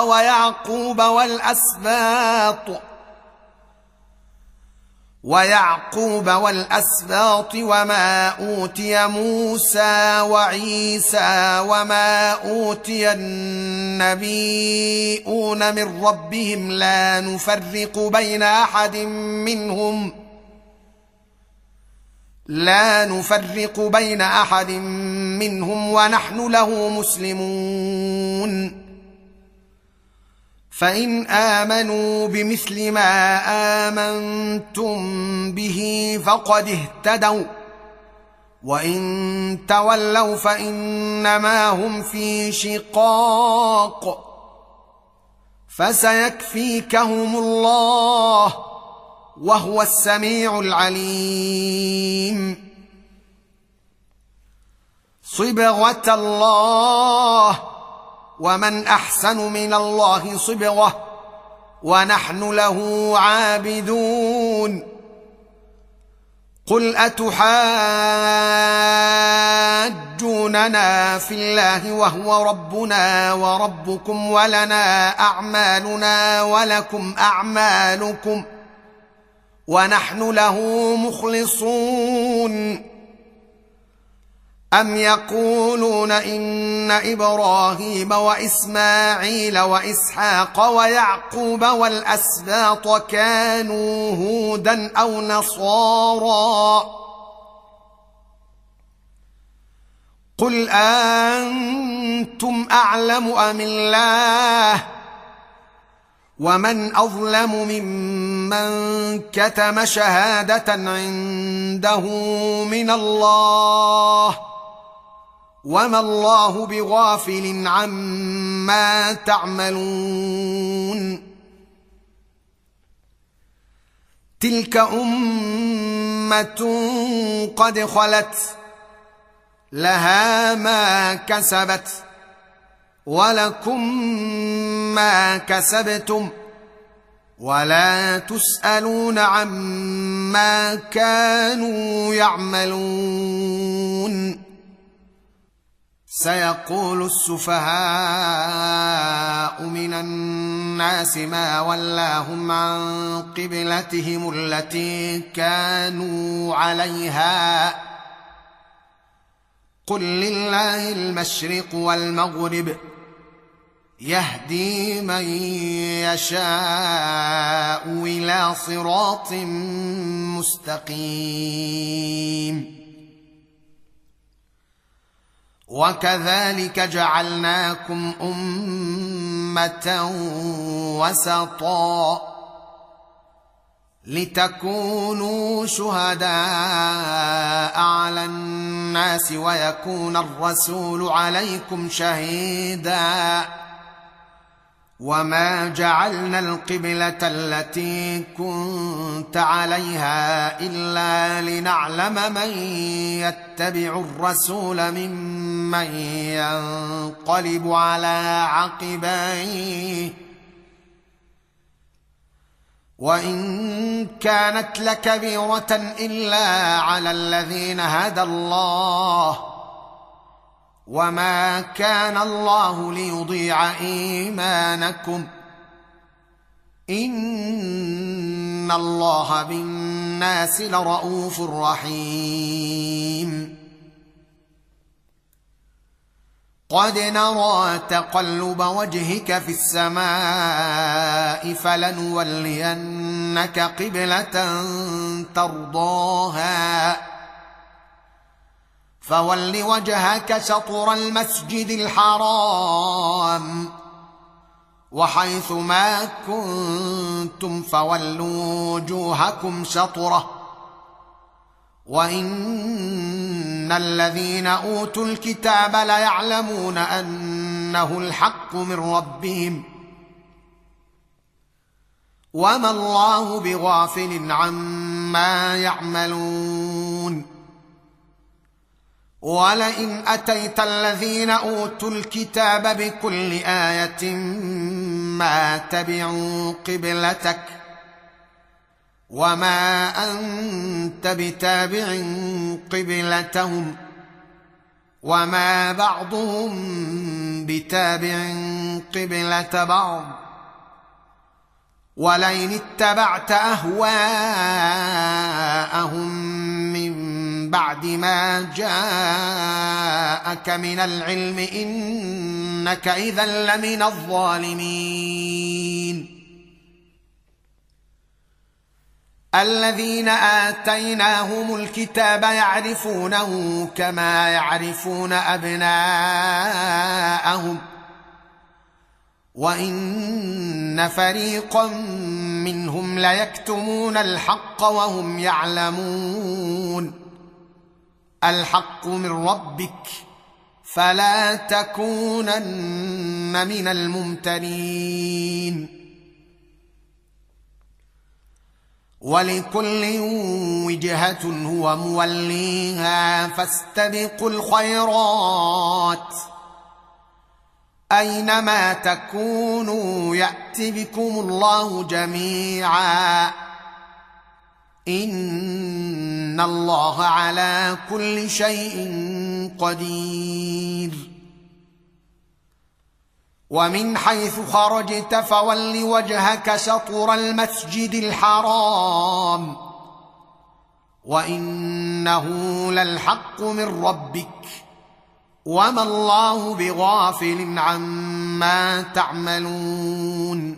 ويعقوب والأسباط وما أوتي موسى وعيسى وما أوتي النبيون من ربهم لا نفرق بين أحد منهم ونحن له مسلمون. فإن آمنوا بمثل ما آمنتم به فقد اهتدوا وإن تولوا فإنما هم في شقاق فسيكفيكهم الله وهو السميع العليم. صبغة الله ومن أحسن من الله صبغة ونحن له عابدون. قل أتحاجوننا في الله وهو ربنا وربكم ولنا أعمالنا ولكم أعمالكم ونحن له مخلصون. أم يقولون إن إبراهيم وإسماعيل وإسحاق ويعقوب والأسباط كانوا هودا أو نصارى قل أنتم أعلم أم الله ومن أظلم ممن كتم شهادة عنده من الله وما الله بغافل عما تعملون. تلك أمة قد خلت لها ما كسبت ولكم ما كسبتم ولا تسألون عما كانوا يعملون. سيقول السفهاء من الناس ما ولاهم عن قبلتهم التي كانوا عليها قل لله المشرق والمغرب يهدي من يشاء إلى صراط مستقيم. وكذلك جعلناكم أمة وسطا لتكونوا شهداء على الناس ويكون الرسول عليكم شهيدا. وما جعلنا القبلة التي كنت عليها إلا لنعلم من يتبع الرسول ممن ينقلب على عقبيه وإن كانت لكبيرة إلا على الذين هدى الله وما كان الله ليضيع إيمانكم إن الله بالناس لرءوف رحيم قد نرى تقلب وجهك في السماء فلنولينك قبلة ترضاها فول وجهك شطر المسجد الحرام وحيث ما كنتم فولوا وجوهكم شطره وإن الذين أوتوا الكتاب ليعلمون أنه الحق من ربهم وما الله بغافل عما يعملون ولئن أتيت الذين أوتوا الكتاب بكل آية ما تبعوا قبلتك وما أنت بتابع قبلتهم وما بعضهم بتابع قبلة بعض ولئن اتبعت أهواءهم من بعد ما جاءك من العلم إنك إذا لمن الظالمين الذين آتيناهم الكتاب يعرفونه كما يعرفون أبناءهم وإن فريقا منهم ليكتمون الحق وهم يعلمون الحق من ربك فلا تكونن من الممترين ولكل وجهة هو موليها فاستبقوا الخيرات أينما تكونوا يأت بكم الله جميعا إن الله على كل شيء قدير ومن حيث خرجت فول وجهك شطر المسجد الحرام وإنه للحق من ربك وما الله بغافل عما تعملون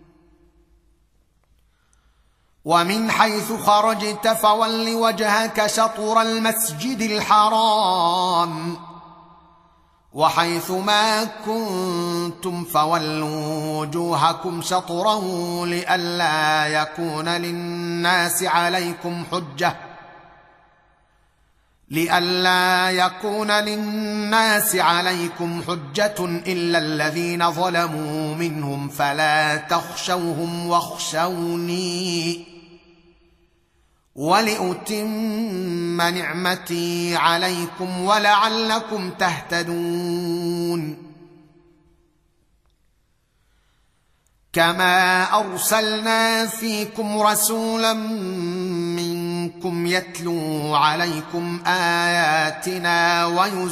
ومن حيث خرجت فول وجهك شطر المسجد الحرام وحيث ما كنتم فولوا وجوهكم شطره لئلا يكون للناس عليكم حجة إلا الذين ظلموا منهم فلا تخشوهم واخشوني ولأتم نعمتي عليكم ولعلكم تهتدون كما أرسلنا فيكم رسولا منكم يتلو عليكم آياتنا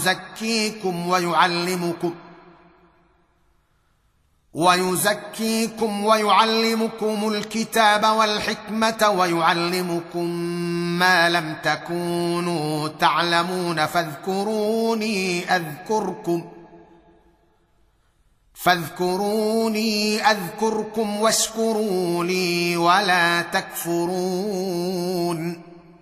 ويزكيكم ويعلمكم الكتاب والحكمة ويعلمكم ما لم تكونوا تعلمون فاذكروني أذكركم واشكروا لي ولا تكفرون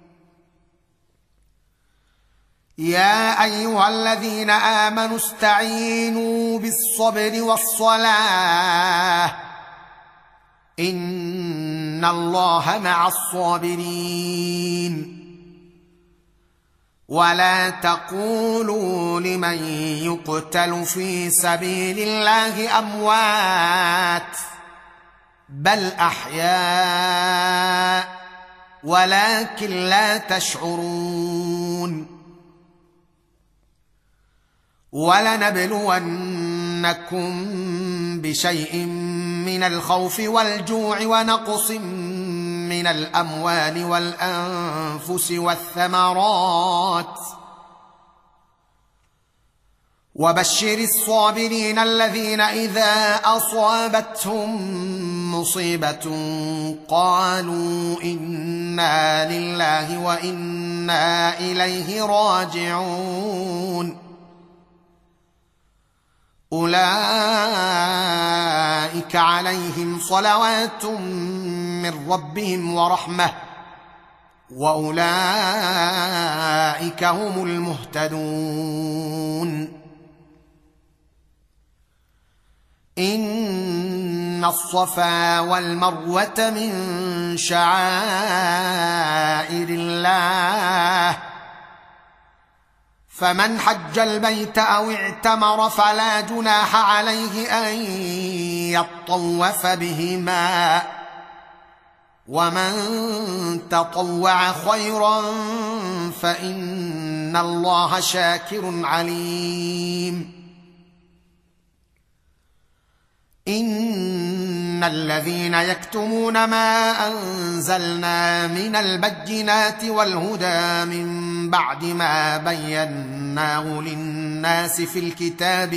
يا أيها الذين آمنوا استعينوا بالصبر والصلاة إن الله مع الصابرين ولا تقولوا لمن يقتل في سبيل الله أموات بل أحياء ولكن لا تشعرون ولنبلونكم بشيء من الخوف والجوع ونقص من الأموال والأنفس والثمرات وبشر الصابرين الذين إذا أصابتهم مصيبة قالوا إنا لله وإنا إليه راجعون أولئك عليهم صلوات من ربهم ورحمة وأولئك هم المهتدون إن الصفا والمروة من شعائر الله فمن حج البيت أو اعتمر فلا جناح عليه أن يطوف بهما ومن تطوع خيرا فإن الله شاكر عليم إن الذين يكتمون ما أنزلنا من البينات والهدى من بعد ما بيناه للناس في الكتاب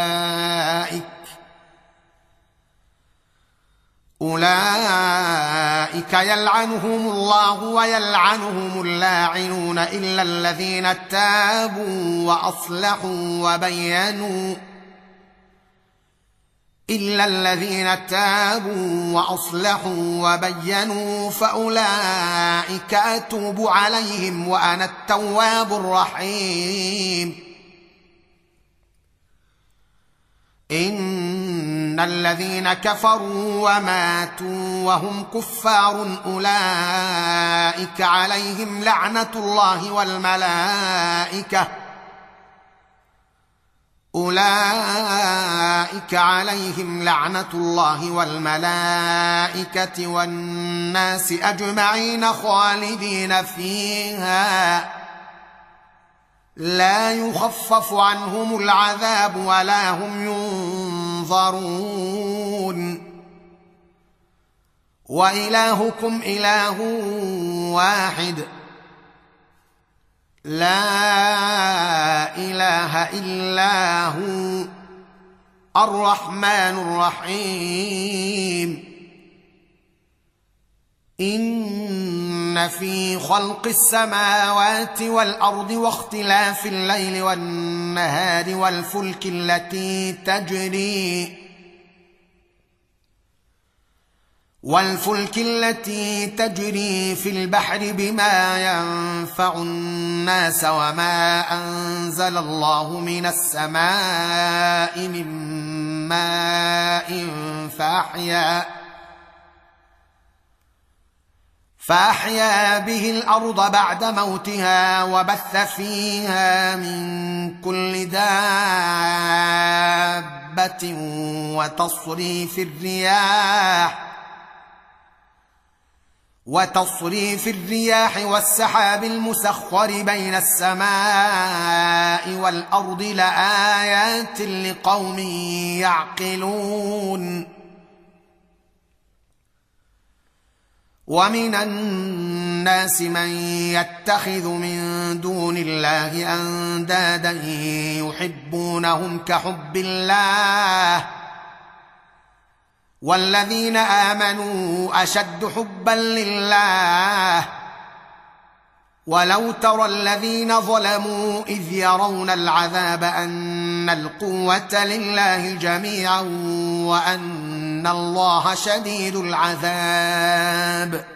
أولئك يلعنهم الله ويلعنهم اللاعنون إلا الذين تابوا وأصلحوا وبينوا فأولئك أتوب عليهم وأنا التواب الرحيم إن الذين كفروا وماتوا وهم كفار أولئك عليهم لعنة الله والملائكة والناس أجمعين خالدين فيها لا يخفف عنهم العذاب ولا هم ينظرون وإلهكم إله واحد لا إله إلا هو الرحمن الرحيم إن في خلق السماوات والأرض واختلاف الليل والنهار والفلك التي تجري في البحر بما ينفع الناس وما أنزل الله من السماء من ماء فأحيا به الأرض بعد موتها وبث فيها من كل دابة وتصريف الرياح والسحاب المسخر بين السماء والأرض لآيات لقوم يعقلون ومن الناس من يتخذ من دون الله أندادا يحبونهم كحب الله والذين آمنوا أشد حبا لله ولو ترى الذين ظلموا إذ يرون العذاب أن القوة لله جميعا وأن الله شديد العذاب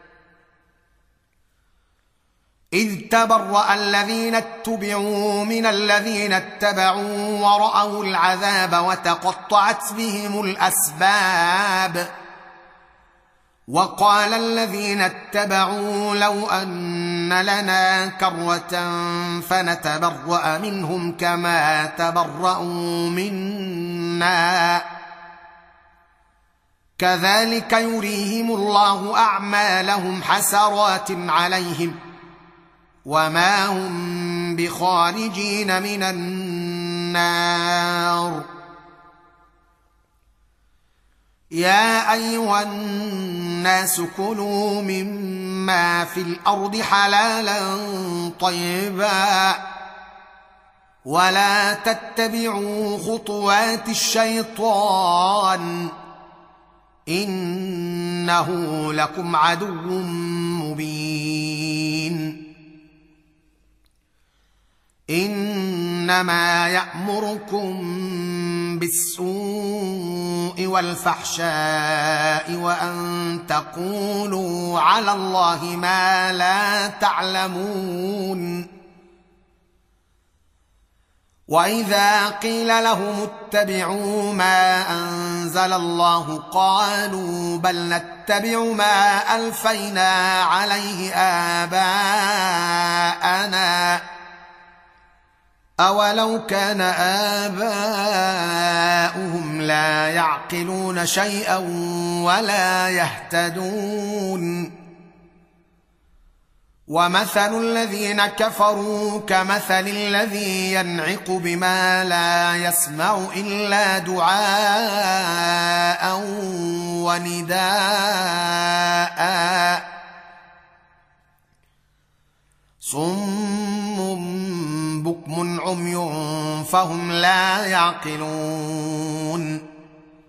إذ تبرأ الذين اتبعوا من الذين اتبعوا ورأوا العذاب وتقطعت بهم الأسباب وقال الذين اتبعوا لو أن لنا كرة فنتبرأ منهم كما تبرأوا منا كذلك يريهم الله أعمالهم حسرات عليهم وما هم بخارجين من النار يا أيها الناس كلوا مما في الأرض حلالا طيبا ولا تتبعوا خطوات الشيطان إنه لكم عدو مبين. إنما يأمركم بالسوء والفحشاء وأن تقولوا على الله ما لا تعلمون. وإذا قيل لهم اتبعوا ما أنزل الله قالوا بل نتبع ما ألفينا عليه آباءنا أولو كان آباؤهم لا يعقلون شيئا ولا يهتدون. ومثل الذين كفروا كمثل الذي ينعق بما لا يسمع إلا دعاء ونداء صم بكم عمي فهم لا يعقلون.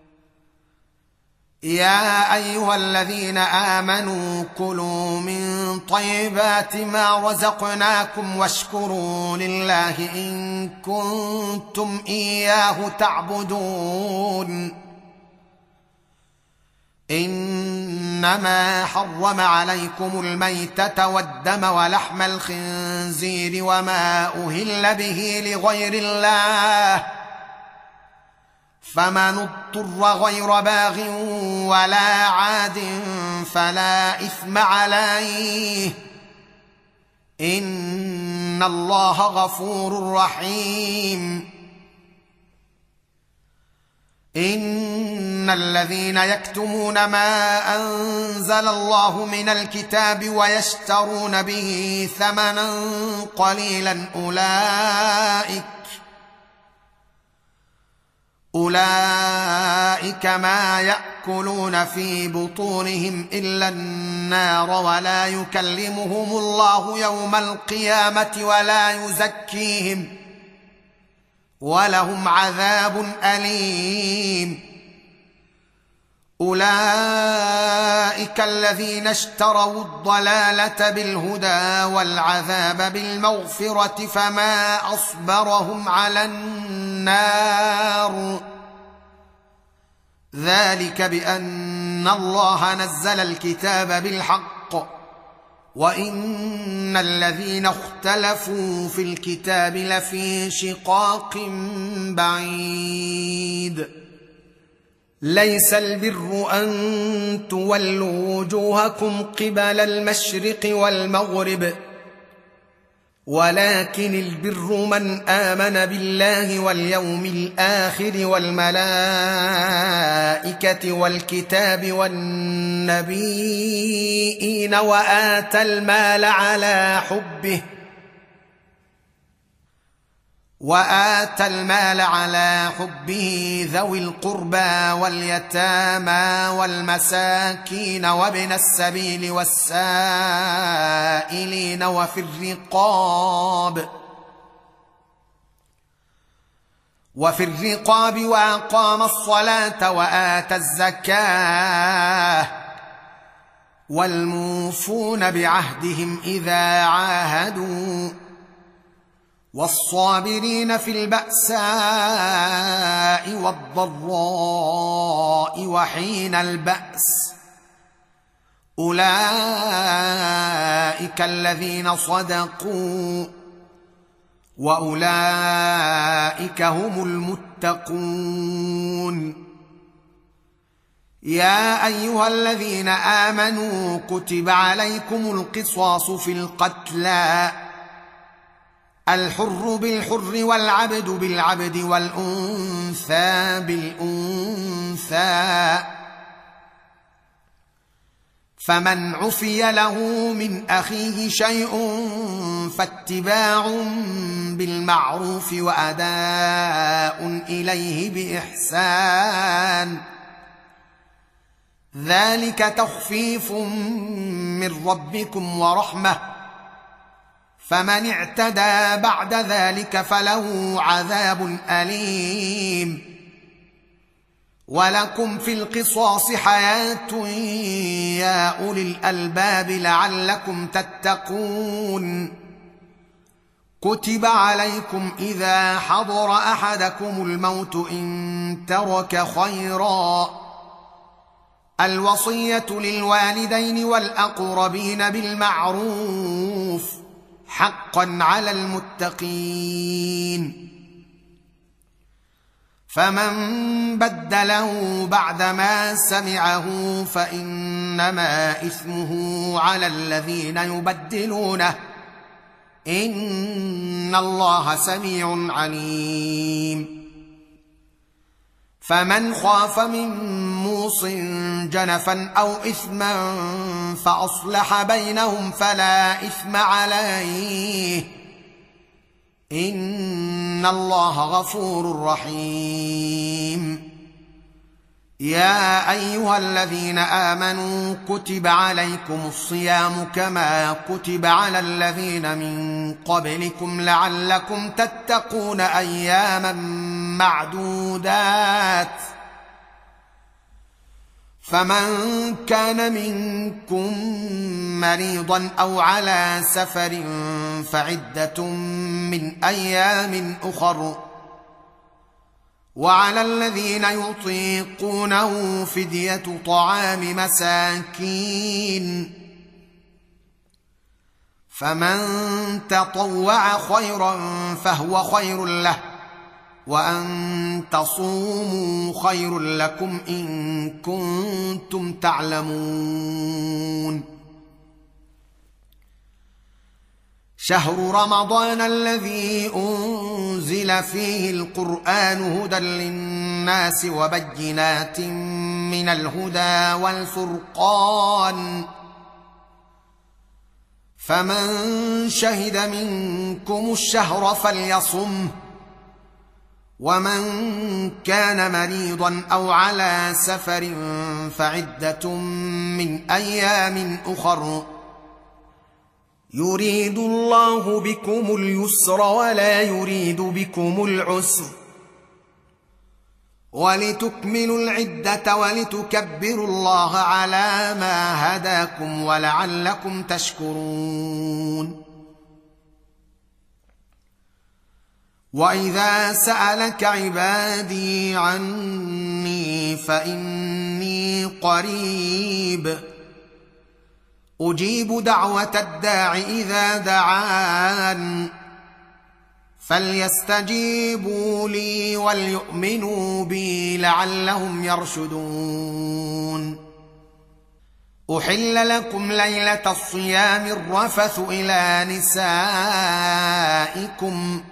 يا أيها الذين آمنوا كلوا من طيبات ما رزقناكم واشكروا لله إن كنتم إياه تعبدون. إنما حرم عليكم الميتة والدم ولحم الخنزير وما أهل به لغير الله فمن اضطر غير باغ ولا عاد فلا إثم عليه إن الله غفور رحيم. إن الذين يكتمون ما أنزل الله من الكتاب ويشترون به ثمنا قليلا أولئك ما يأكلون في بطونهم إلا النار ولا يكلمهم الله يوم القيامة ولا يزكيهم ولهم عذاب أليم. أولئك الذين اشتروا الضلالة بالهدى والعذاب بالمغفرة فما أصبرهم على النار ذلك بأن الله نزل الكتاب بالحق وإن الذين اختلفوا في الكتاب لفي شقاق بعيد. ليس البر أن تولوا وجوهكم قبل المشرق والمغرب ولكن البر من آمن بالله واليوم الآخر والملائكة والكتاب والنبيين وآتى المال على حبه ذوي القربى واليتامى والمساكين وابن السبيل والسائلين وفي الرقاب وأقام الصلاة وآتى الزكاة والموفون بعهدهم إذا عاهدوا والصابرين في البأساء والضراء وحين البأس أولئك الذين صدقوا وأولئك هم المتقون. يا أيها الذين آمنوا كتب عليكم القصاص في القتلى الحر بالحر والعبد بالعبد والأنثى بالأنثى فمن عفي له من أخيه شيء فاتباع بالمعروف وأداء إليه بإحسان ذلك تخفيف من ربكم ورحمة فمن اعتدى بعد ذلك فله عذاب أليم. ولكم في القصاص حياة يا أولي الألباب لعلكم تتقون. كتب عليكم إذا حضر أحدكم الموت إن ترك خيرا الوصية للوالدين والأقربين بالمعروف حقا على المتقين. فمن بدله بعدما سمعه فإنما إثمه على الذين يبدلونه إن الله سميع عليم. فمن خاف من موص جنفا أو إثما فأصلح بينهم فلا إثم عليه إن الله غفور رحيم. يا أيها الذين آمنوا كتب عليكم الصيام كما كتب على الذين من قبلكم لعلكم تتقون أياما معدودات. فمن كان منكم مريضا أو على سفر فعدة من أيام أخر وعلى الذين يطيقونه فدية طعام مساكين فمن تطوع خيرا فهو خير له وأن تصوموا خير لكم إن كنتم تعلمون. شهر رمضان الذي أنزل فيه القرآن هدى للناس وبينات من الهدى والفرقان فمن شهد منكم الشهر فليصمه ومن كان مريضا أو على سفر فعدة من أيام أخر يريد الله بكم اليسر ولا يريد بكم العسر ولتكملوا العدة ولتكبروا الله على ما هداكم ولعلكم تشكرون. وإذا سألك عبادي عني فإني قريب أجيب دعوة الداع إذا دعان فليستجيبوا لي وليؤمنوا بي لعلهم يرشدون. أحل لكم ليلة الصيام الرفث إلى نسائكم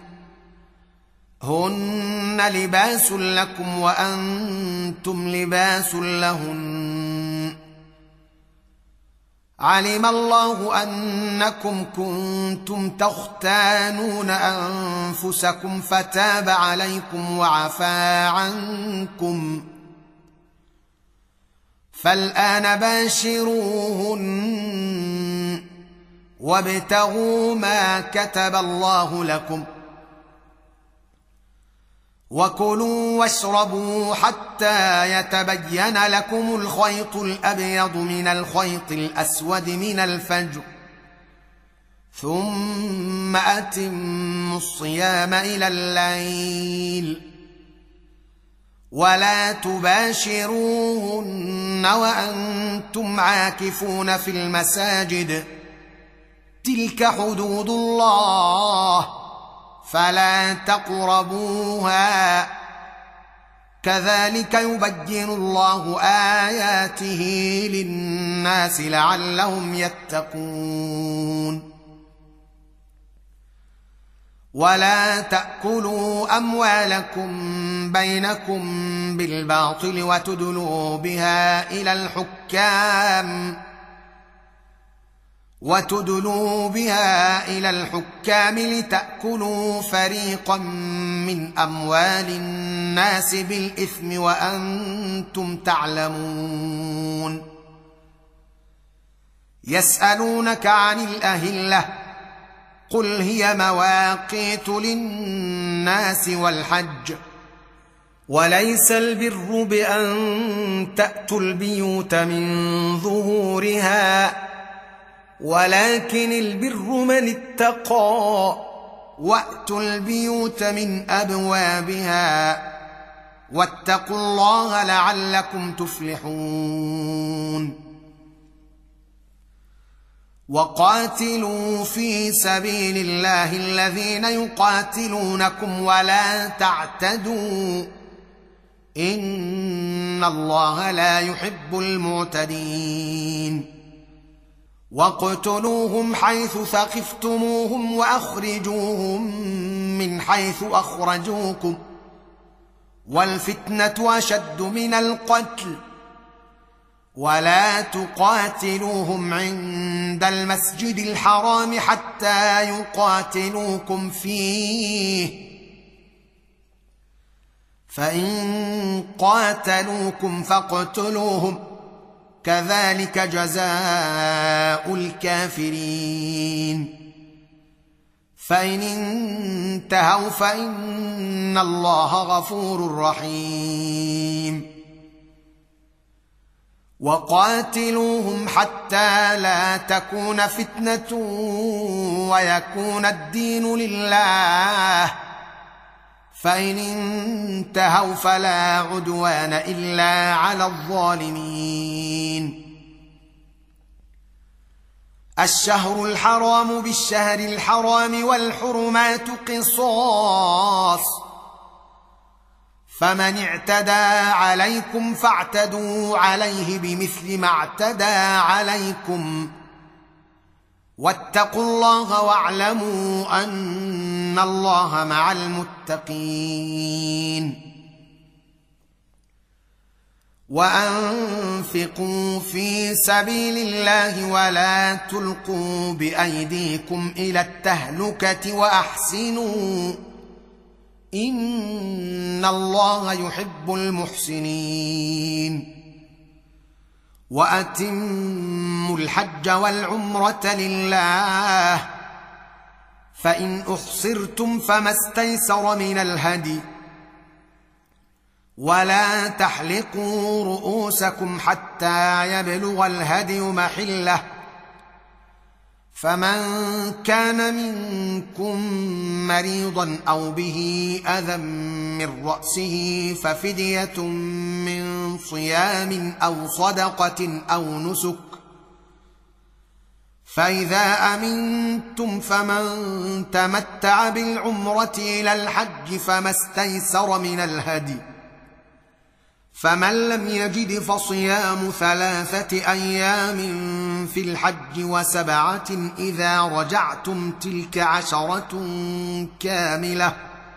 هن لباس لكم وأنتم لباس لهن علم الله أنكم كنتم تختانون أنفسكم فتاب عليكم وعفى عنكم فالآن باشروهن وابتغوا ما كتب الله لكم وكلوا واشربوا حتى يتبين لكم الخيط الأبيض من الخيط الأسود من الفجر ثم أتموا الصيام إلى الليل ولا تباشروهن وأنتم عاكفون في المساجد تلك حدود الله فلا تقربوها كذلك يبين الله آياته للناس لعلهم يتقون. ولا تأكلوا أموالكم بينكم بالباطل وتدلوا بها إلى الحكام لتأكلوا فريقا من أموال الناس بالإثم وأنتم تعلمون. يسألونك عن الأهلة قل هي مواقيت للناس والحج وليس البر بأن تأتوا البيوت من ظهورها ولكن البر من اتقى وأتوا البيوت من أبوابها واتقوا الله لعلكم تفلحون وقاتلوا في سبيل الله الذين يقاتلونكم ولا تعتدوا إن الله لا يحب المعتدين واقتلوهم حيث ثقفتموهم وأخرجوهم من حيث أخرجوكم والفتنة أشد من القتل ولا تقاتلوهم عند المسجد الحرام حتى يقاتلوكم فيه فإن قاتلوكم فاقتلوهم كذلك جزاء الكافرين فإن انتهوا فإن الله غفور رحيم وقاتلوهم حتى لا تكون فتنة ويكون الدين لله فإن انتهوا فلا عدوان إلا على الظالمين الشهر الحرام بالشهر الحرام والحرمات قصاص فمن اعتدى عليكم فاعتدوا عليه بمثل ما اعتدى عليكم واتقوا الله واعلموا أن الله مع المتقين وأنفقوا في سبيل الله ولا تلقوا بأيديكم إلى التهلكة وأحسنوا إن الله يحب المحسنين وأتموا الحج والعمرة لله فإن أحصرتم فما استيسر من الهدي ولا تحلقوا رؤوسكم حتى يبلغ الهدي محله فمن كان منكم مريضا أو به أذى من رأسه ففدية من صيام أو صدقة أو نسك فإذا أمنتم فمن تمتع بالعمرة إلى الحج فما استيسر من الهدي فمن لم يجد فصيام 3 أيام في الحج و7 إذا رجعتم تلك 10 كاملة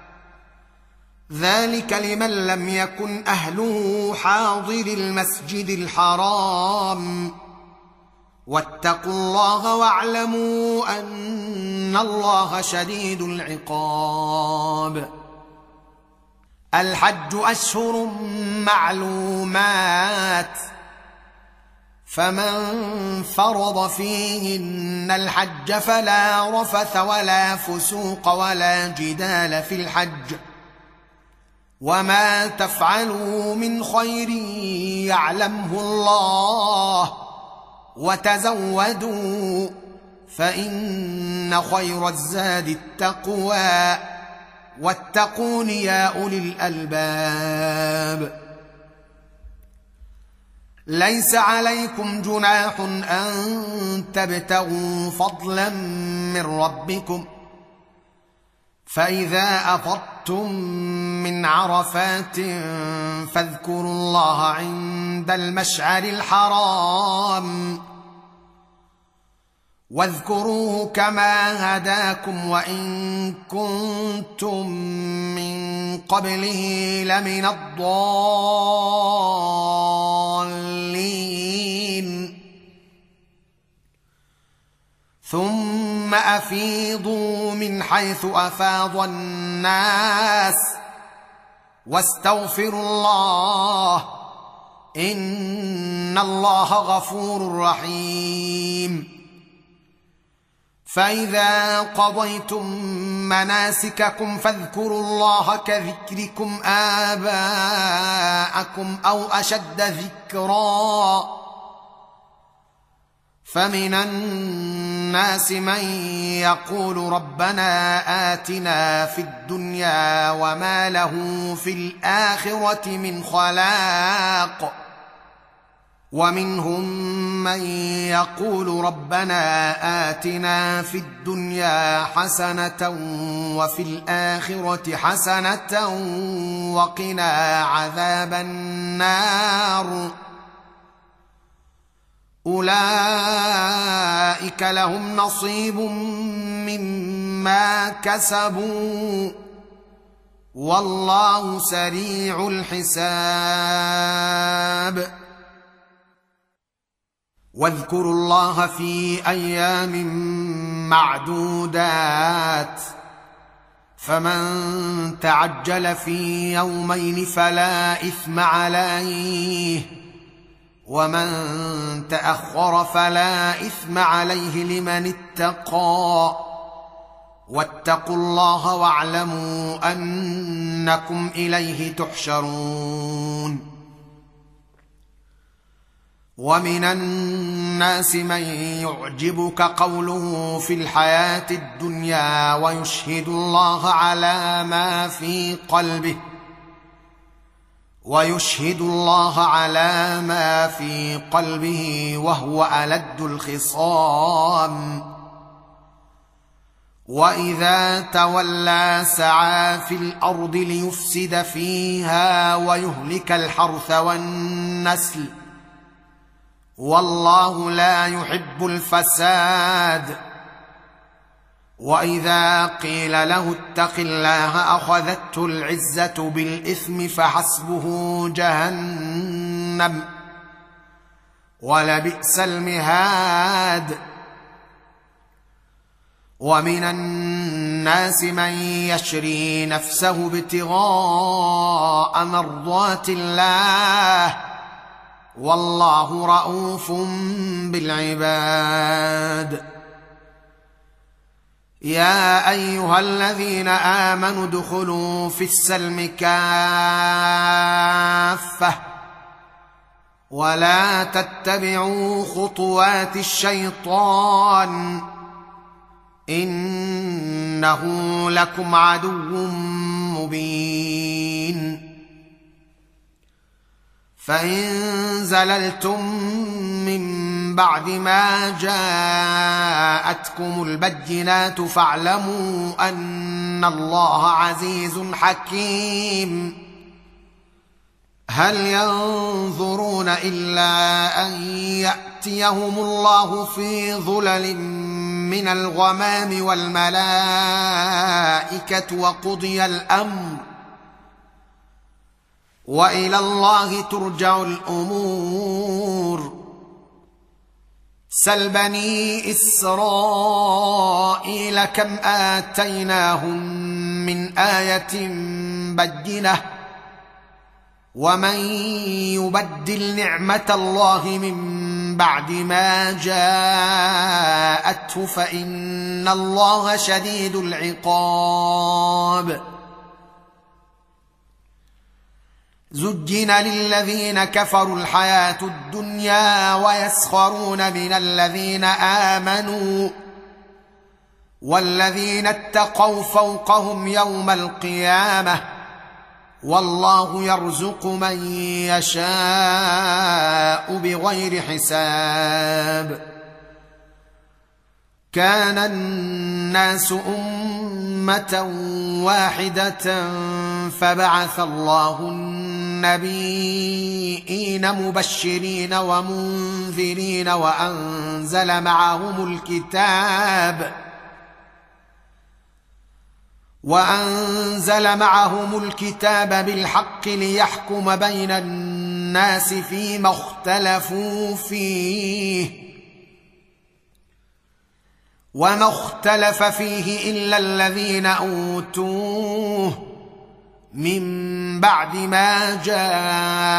ذلك لمن لم يكن أهله حاضر المسجد الحرام واتقوا الله واعلموا أن الله شديد العقاب الحج أشهر معلومات فمن فرض فيهن الحج فلا رفث ولا فسوق ولا جدال في الحج وما تفعلوا من خير يعلمه الله وتزودوا فإن خير الزاد التقوى واتقون يا أولي الألباب ليس عليكم جناح أن تبتغوا فضلا من ربكم فإذا أفضتم من عرفات فاذكروا الله عند المشعر الحرام واذكروه كما هداكم وإن كنتم من قبله لمن الضالين ثم أفيضوا من حيث أفاض الناس واستغفروا الله إن الله غفور رحيم فإذا قضيتم مناسككم فاذكروا الله كذكركم آباءكم أو أشد ذكرا فمن الناس من يقول ربنا آتنا في الدنيا وما له في الآخرة من خلاق ومنهم من يقول ربنا آتنا في الدنيا حسنة وفي الآخرة حسنة وقنا عذاب النار أولئك لهم نصيب مما كسبوا والله سريع الحساب واذكروا الله في أيام معدودات فمن تعجل في يومين فلا إثم عليه ومن تأخر فلا إثم عليه لمن اتقى واتقوا الله واعلموا أنكم إليه تحشرون ومن الناس من يعجبك قوله في الحياة الدنيا ويشهد الله على ما في قلبه وهو ألد الخصام وإذا تولى سعى في الأرض ليفسد فيها ويهلك الحرث والنسل والله لا يحب الفساد وإذا قيل له اتق الله أخذته العزة بالإثم فحسبه جهنم ولبئس المهاد ومن الناس من يشري نفسه ابتغاء مرضات الله والله رءوف بالعباد يا أيها الذين آمنوا ادخلوا في السلم كافة ولا تتبعوا خطوات الشيطان إنه لكم عدو مبين فإن زللتم من بعد ما جاءتكم البينات فاعلموا أن الله عزيز حكيم هل ينظرون إلا أن يأتيهم الله في ظلل من الغمام والملائكة وقضي الأمر وإلى الله ترجع الأمور سل بني إسرائيل كم آتيناهم من آية بينة ومن يبدل نعمة الله من بعد ما جاءته فإن الله شديد العقاب زجن للذين كفروا الحياة الدنيا ويسخرون من الذين آمنوا والذين اتقوا فوقهم يوم القيامة والله يرزق من يشاء بغير حساب كان الناس أمة واحدة فبعث الله النبيين مبشرين ومنذرين وأنزل معهم الكتاب بالحق ليحكم بين الناس فيما اختلفوا فيه وما اختلف فيه إلا الذين أوتوه من بعد ما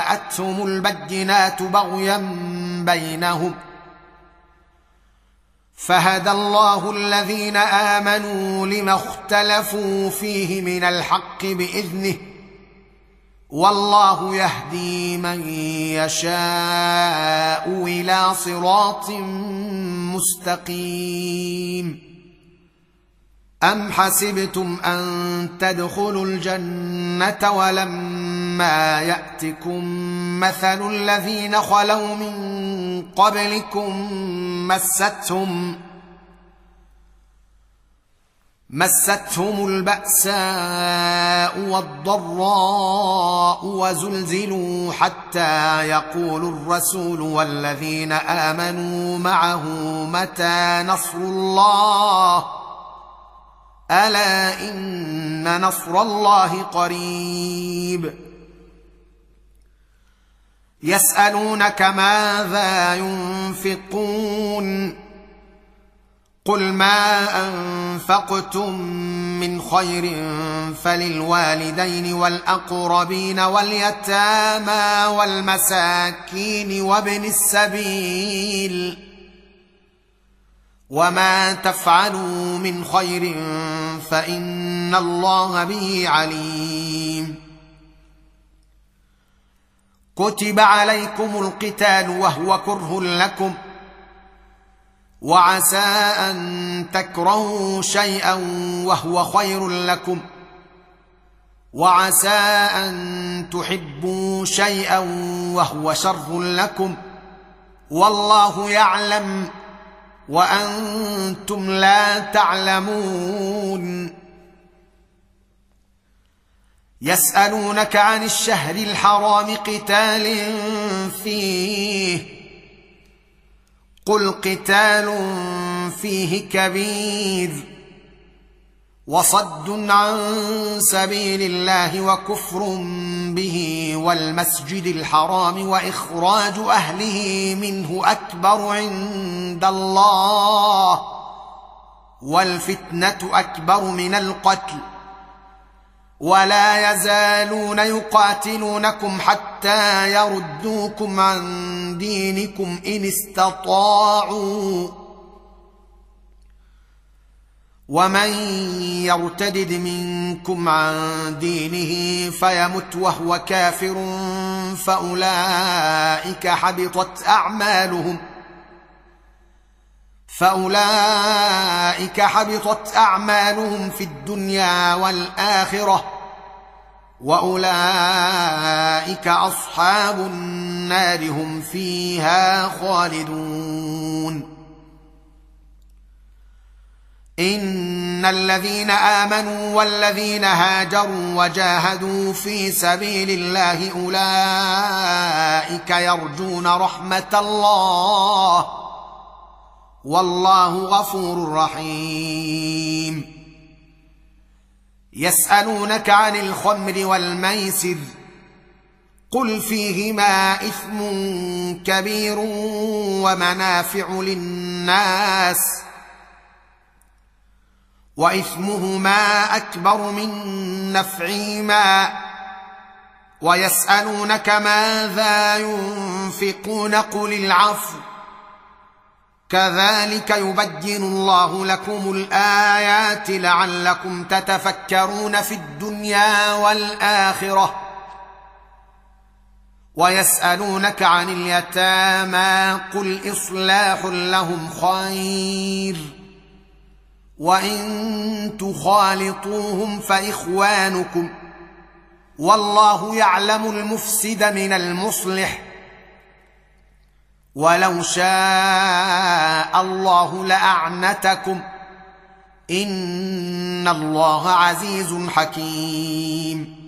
جاءتهم البينات بغيا بينهم فهدى الله الذين آمنوا لما اختلفوا فيه من الحق بإذنه والله يهدي من يشاء إلى صراط مستقيم. أم حسبتم أن تدخلوا الجنة ولما يأتكم مثل الذين خلوا من قبلكم مستهم البأساء والضراء وزلزلوا حتى يقول الرسول والذين آمنوا معه متى نصر الله ألا إن نصر الله قريب. يسألونك ماذا ينفقون قل ما أنفقتم من خير فللوالدين والأقربين واليتامى والمساكين وابن السبيل وما تفعلوا من خير فإن الله به عليم. كتب عليكم القتال وهو كره لكم وعسى أن تكرهوا شيئا وهو خير لكم وعسى أن تحبوا شيئا وهو شر لكم والله يعلم وأنتم لا تعلمون. يسألونك عن الشهر الحرام قتال فيه قل قتال فيه كبير وصد عن سبيل الله وكفر به والمسجد الحرام وإخراج أهله منه أكبر عند الله والفتنة أكبر من القتل ولا يزالون يقاتلونكم حتى يردوكم عن دينكم إن استطاعوا ومن يرتدد منكم عن دينه فيمت وهو كافر فأولئك حبطت أعمالهم في الدنيا والآخرة وأولئك أصحاب النار هم فيها خالدون. إن الذين آمنوا والذين هاجروا وجاهدوا في سبيل الله أولئك يرجون رحمة الله والله غفور رحيم. يسألونك عن الخمر والميسر قل فيهما إثم كبير ومنافع للناس وإثمهما أكبر من نفعهما ويسألونك ماذا ينفقون قل العفو كذلك يبين الله لكم الآيات لعلكم تتفكرون في الدنيا والآخرة. ويسألونك عن اليتامى قل إصلاح لهم خير وإن تخالطوهم فإخوانكم والله يعلم المفسد من المصلح ولو شاء الله لأعنتكم إن الله عزيز حكيم.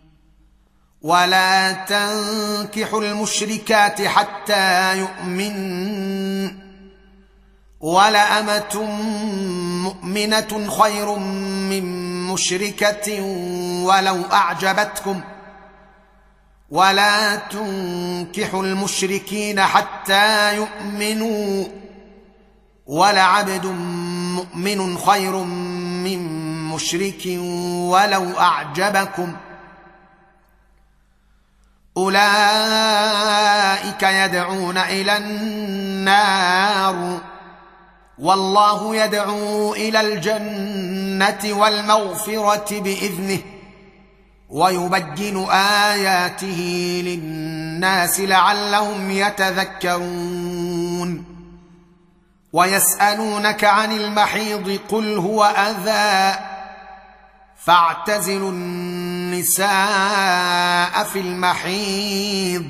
ولا تنكحوا المشركات حتى يؤمنن ولأمة مؤمنة خير من مشركة ولو أعجبتكم ولا تنكحوا المشركين حتى يؤمنوا ولعبد مؤمن خير من مشرك ولو أعجبكم أولئك يدعون إلى النار والله يدعو الى الجنه والمغفره باذنه ويبين اياته للناس لعلهم يتذكرون. ويسالونك عن المحيض قل هو اذى فاعتزلوا النساء في المحيض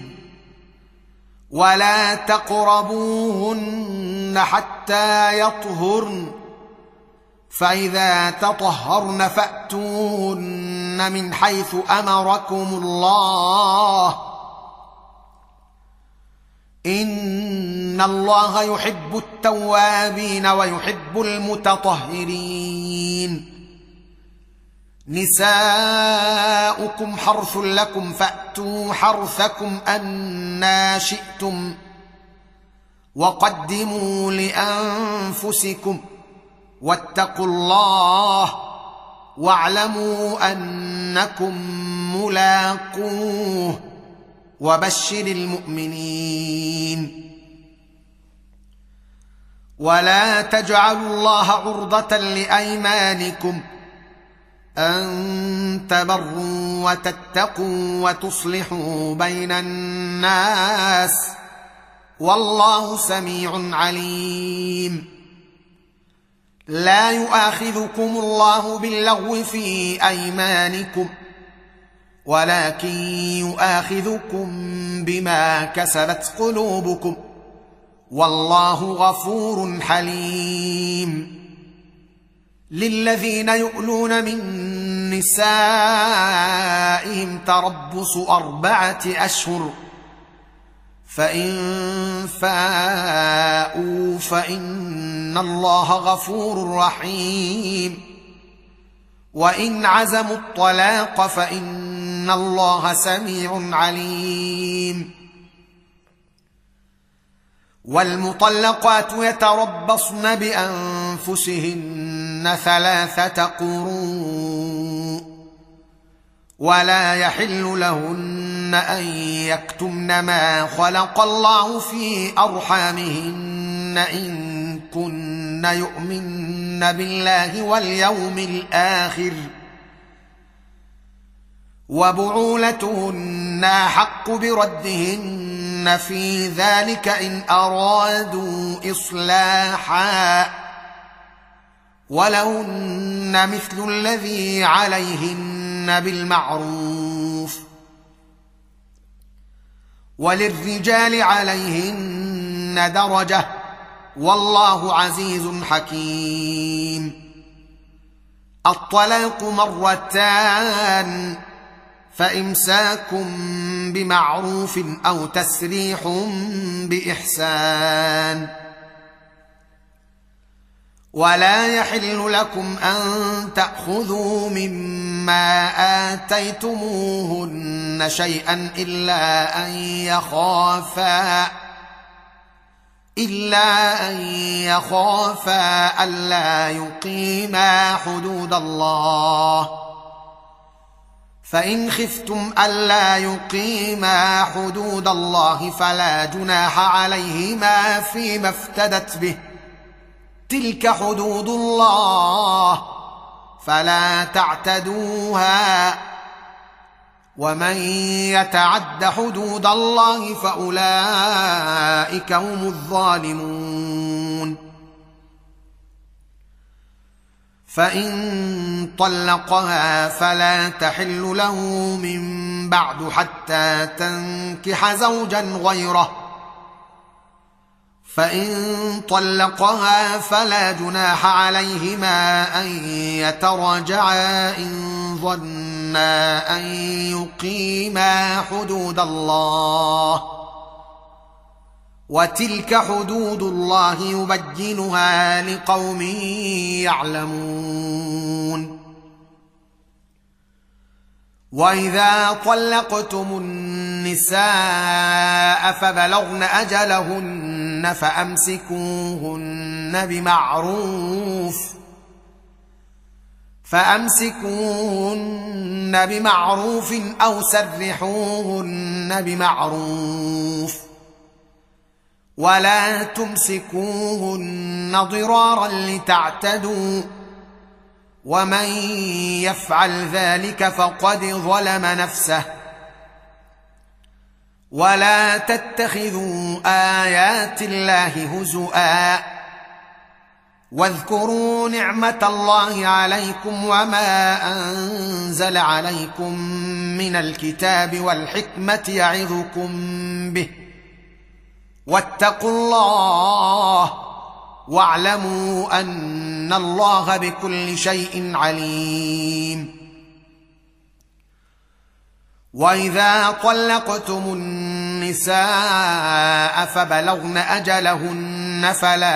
ولا تقربوهن حتى يطهرن فاذا تطهرن فاتوهن من حيث امركم الله ان الله يحب التوابين ويحب المتطهرين. نساؤكم حرث لكم فأتوا حرثكم أنى شئتم وقدموا لأنفسكم واتقوا الله واعلموا أنكم ملاقوه وبشر المؤمنين. ولا تجعلوا الله عرضة لأيمانكم أن تبروا وتتقوا وتصلحوا بين الناس والله سميع عليم. لا يؤاخذكم الله باللغو في أيمانكم ولكن يؤاخذكم بما كسبت قلوبكم والله غفور حليم. للذين يؤلون من نسائهم تربص 4 أشهر فإن فاءوا فإن الله غفور رحيم. وإن عزموا الطلاق فإن الله سميع عليم. والمطلقات يتربصن بأنفسهن 3 قروء ولا يحل لهن أن يكتمن ما خلق الله في أرحامهن إن كن يؤمن بالله واليوم الآخر وبعولتهن أحق بردهن في ذلك إن أرادوا إصلاحا ولهن مثل الذي عليهن بالمعروف وللرجال عليهن درجة والله عزيز حكيم. الطلاق 2 فإمساك بمعروف أو تسريح بإحسان. ولا يحل لكم أن تأخذوا مما آتيتموهن شيئا إلا أن يخافا ألا يقيما حدود الله فإن خفتم ألا يقيما حدود الله فلا جناح عليهما فيما افتدت به تلك حدود الله فلا تعتدوها ومن يتعد حدود الله فأولئك هم الظالمون. فإن طلقها فلا تحل له من بعد حتى تنكح زوجا غيره فإن طلقها فلا جناح عليهما أن يتراجعا إن ظنا أن يقيما حدود الله وتلك حدود الله يبينها لقوم يعلمون. وإذا طلقتم النساء فبلغن أجلهن فأمسكوهن بمعروف أو سرحوهن بمعروف ولا تمسكوهن ضرارا لتعتدوا ومن يفعل ذلك فقد ظلم نفسه ولا تتخذوا آيات الله هزؤا واذكروا نعمة الله عليكم وما أنزل عليكم من الكتاب والحكمة يعظكم به واتقوا الله واعلموا أن الله بكل شيء عليم. وإذا طلقتم النساء فبلغن أجلهن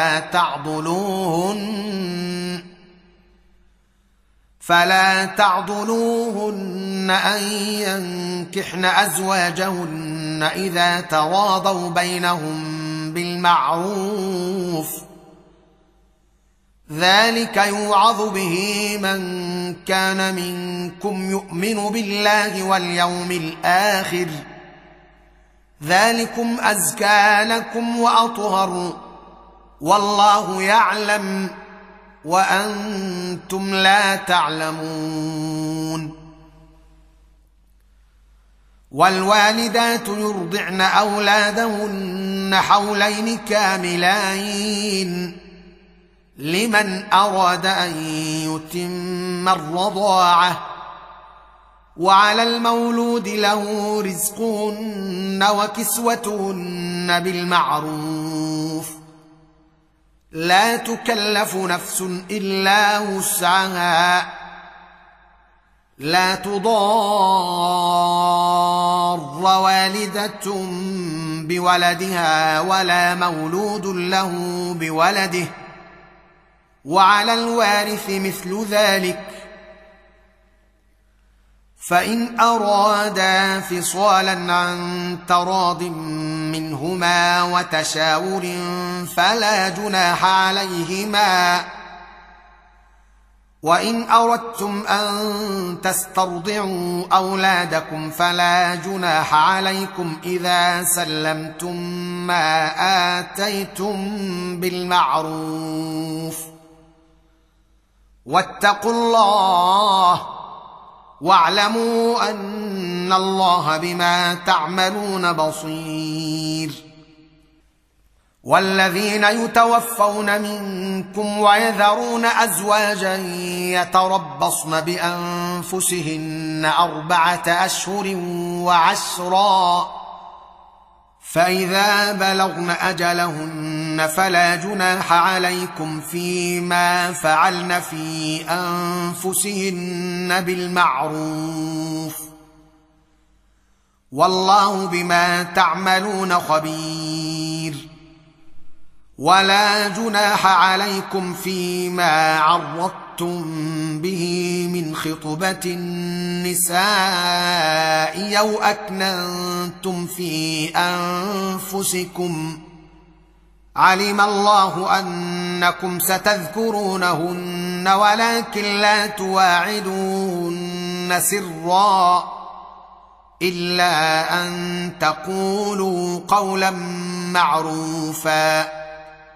فلا تعضلوهن أن ينكحن أزواجهن إذا تراضوا بينهم بالمعروف ذلك يوعظ به من كان منكم يؤمن بالله واليوم الآخر ذلكم أزكى لكم وأطهر والله يعلم وأنتم لا تعلمون. والوالدات يرضعن أولادهن حولين كاملين لمن أراد أن يتم الرضاعة وعلى المولود له رزقهن وكسوتهن بالمعروف لا تكلف نفس إلا وسعها لا تضار والدة بولدها ولا مولود له بولده وعلى الوارث مثل ذلك فإن أرادا فصالا عن تراض منهما وتشاور فلا جناح عليهما وإن أردتم أن تسترضعوا أولادكم فلا جناح عليكم إذا سلمتم ما آتيتم بالمعروف واتقوا الله واعلموا أن الله بما تعملون بصير. والذين يتوفون منكم ويذرون أزواجا يتربصن بأنفسهن 4 أشهر وعشرا فإذا بلغن أجلهن فلا جناح عليكم فيما فعلن في أنفسهن بالمعروف والله بما تعملون خبير. ولا جناح عليكم فيما عرضتم به من خطبة النساء أو أكننتم في أنفسكم علم الله أنكم ستذكرونهن ولكن لا تواعدوهن سرا إلا أن تقولوا قولا معروفا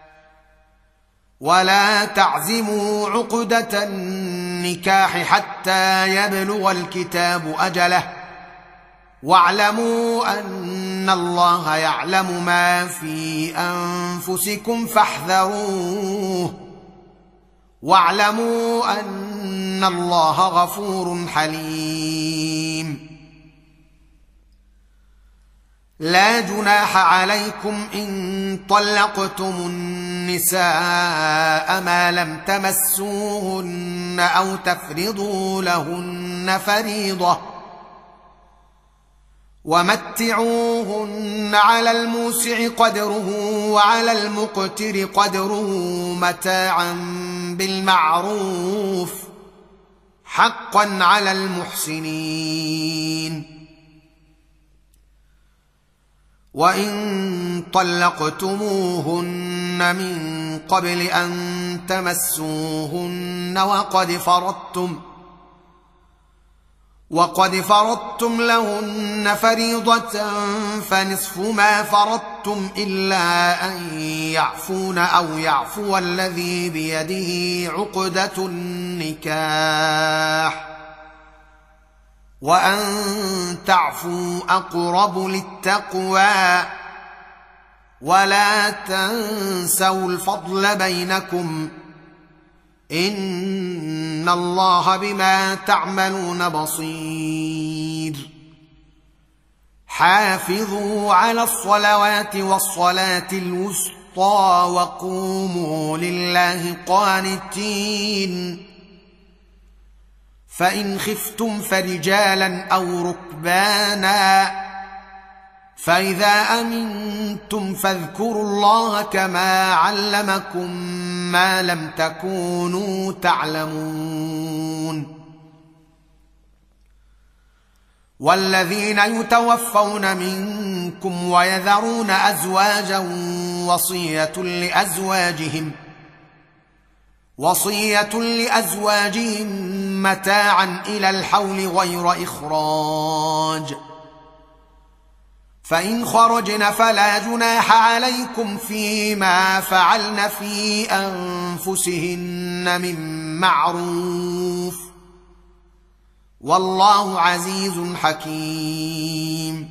ولا تعزموا عقدة النكاح حتى يبلغ الكتاب أجله واعلموا أن الله يعلم ما في أنفسكم فاحذروه واعلموا أن الله غفور حليم. لا جناح عليكم إن طلقتم النساء ما لم تمسوهن أو تفرضوا لهن فريضة ومتعوهن على الموسع قدره وعلى المقتر قدره متاعا بالمعروف حقا على المحسنين. وإن طلقتموهن من قبل أن تمسوهن وقد فرضتم لهن فريضة فنصف ما فرضتم أردتم إلا أن يعفون أو يعفو الذي بيده عقدة النكاح وأن تعفوا أقرب للتقوى ولا تنسوا الفضل بينكم إن الله بما تعملون بصير حافظوا على الصلوات والصلاة الوسطى وقوموا لله قانتين فإن خفتم فرجالا أو ركبانا فإذا أمنتم فاذكروا الله كما علمكم ما لم تكونوا تعلمون والذين يتوفون منكم ويذرون أزواجا وصية لأزواجهم متاعا إلى الحول غير إخراج فإن خرجن فلا جناح عليكم فيما فعلن في أنفسهن من معروف والله عزيز حكيم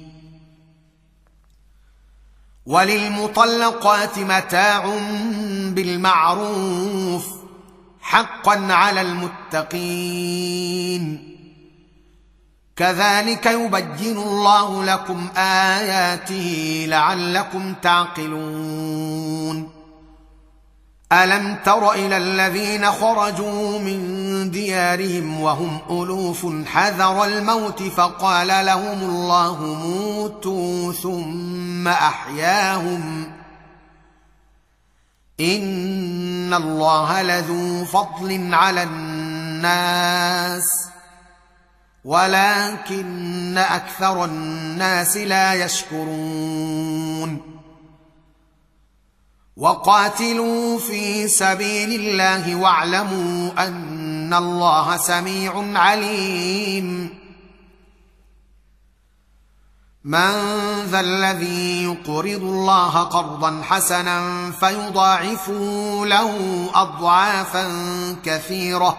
وللمطلقات متاع بالمعروف حقا على المتقين كذلك يبين الله لكم آياته لعلكم تعقلون ألم تر إلى الذين خرجوا من ديارهم وهم ألوف حذر الموت فقال لهم الله موتوا ثم أحياهم إن الله لذو فضل على الناس ولكن أكثر الناس لا يشكرون وقاتلوا في سبيل الله واعلموا أن الله سميع عليم من ذا الذي يقرض الله قرضا حسنا فيضاعفه له أضعافا كثيرة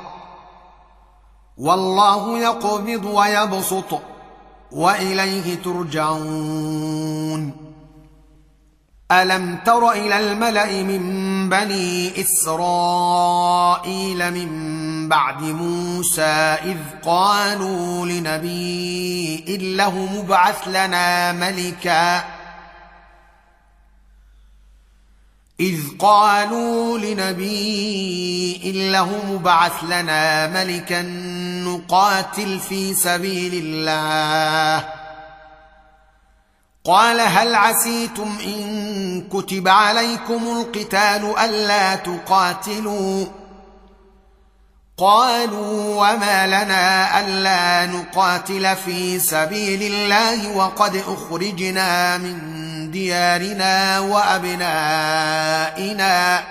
والله يقبض ويبسط وإليه ترجعون ألم تر إلى الملأ من بني إسرائيل من بعد موسى إذ قالوا لنبي له مبعث لنا ملكا نقاتل في سبيل الله قال هل عسيتم إن كتب عليكم القتال ألا تقاتلوا قالوا وما لنا ألا نقاتل في سبيل الله وقد أخرجنا من ديارنا وأبنائنا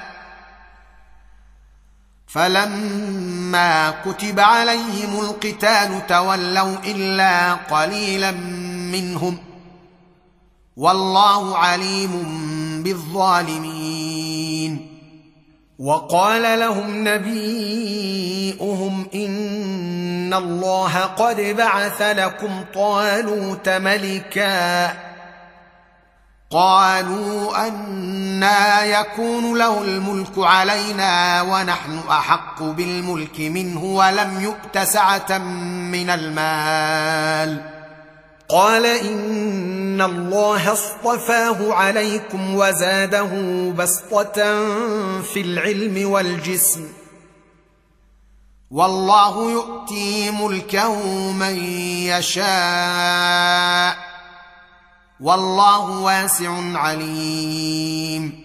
فلما كتب عليهم القتال تولوا إلا قليلا منهم والله عليم بالظالمين وقال لهم نبيئهم إن الله قد بعث لكم طالوت ملكا قالوا أنى يكون له الملك علينا ونحن أحق بالملك منه ولم يؤت سعة من المال قال إن الله اصطفاه عليكم وزاده بسطة في العلم والجسم والله يؤتي ملكه من يشاء والله واسع عليم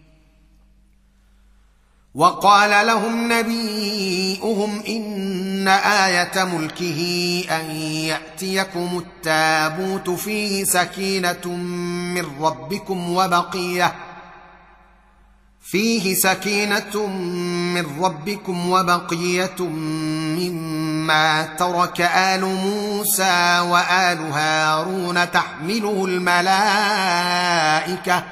وقال لهم نبيئهم إن آية ملكه أن يأتيكم التابوت فيه سكينة من ربكم فيه سكينة من ربكم وبقية مما ترك آل موسى وآل هارون تحمله الملائكة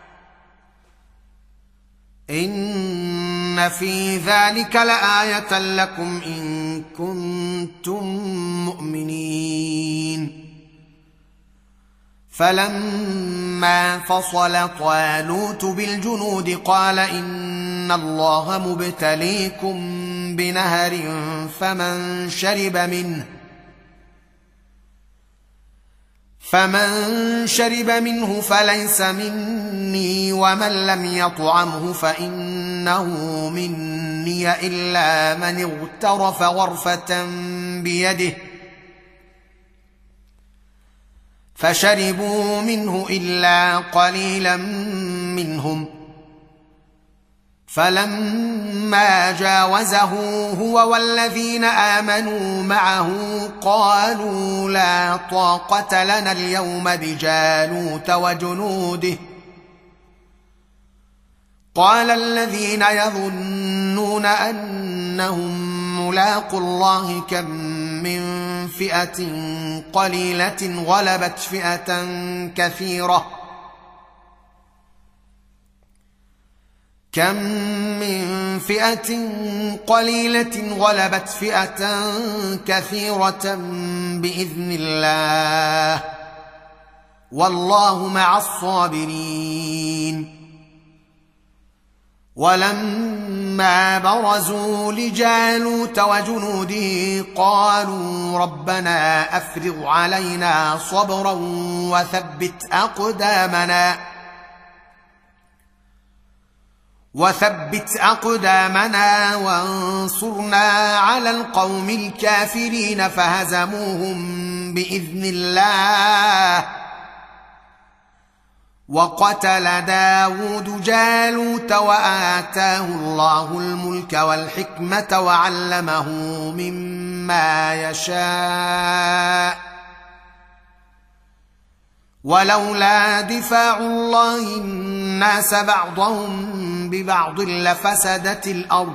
إن في ذلك لآية لكم إن كنتم مؤمنين فلما فصل طالوت بالجنود قال إن الله مبتليكم بنهر فمن شرب منه فليس مني ومن لم يطعمه فإنه مني إلا من اغترف غرفة بيده فشربوا منه إلا قليلا منهم فلما جاوزه هو والذين آمنوا معه قالوا لا طاقة لنا اليوم بجالوت وجنوده قال الذين يظنون أنهم ملاقو الله كم من فئة قليلة غلبت فئة كثيرة بإذن الله والله مع الصابرين ولما برزوا لجالوت وجنوده قالوا ربنا أفرغ علينا صبرا وثبت أقدامنا وانصرنا على القوم الكافرين فهزموهم بإذن الله وقتل داود جالوت وآتاه الله الملك والحكمة وعلمه مما يشاء ولولا دفاع الله الناس بعضهم ببعض لفسدت الأرض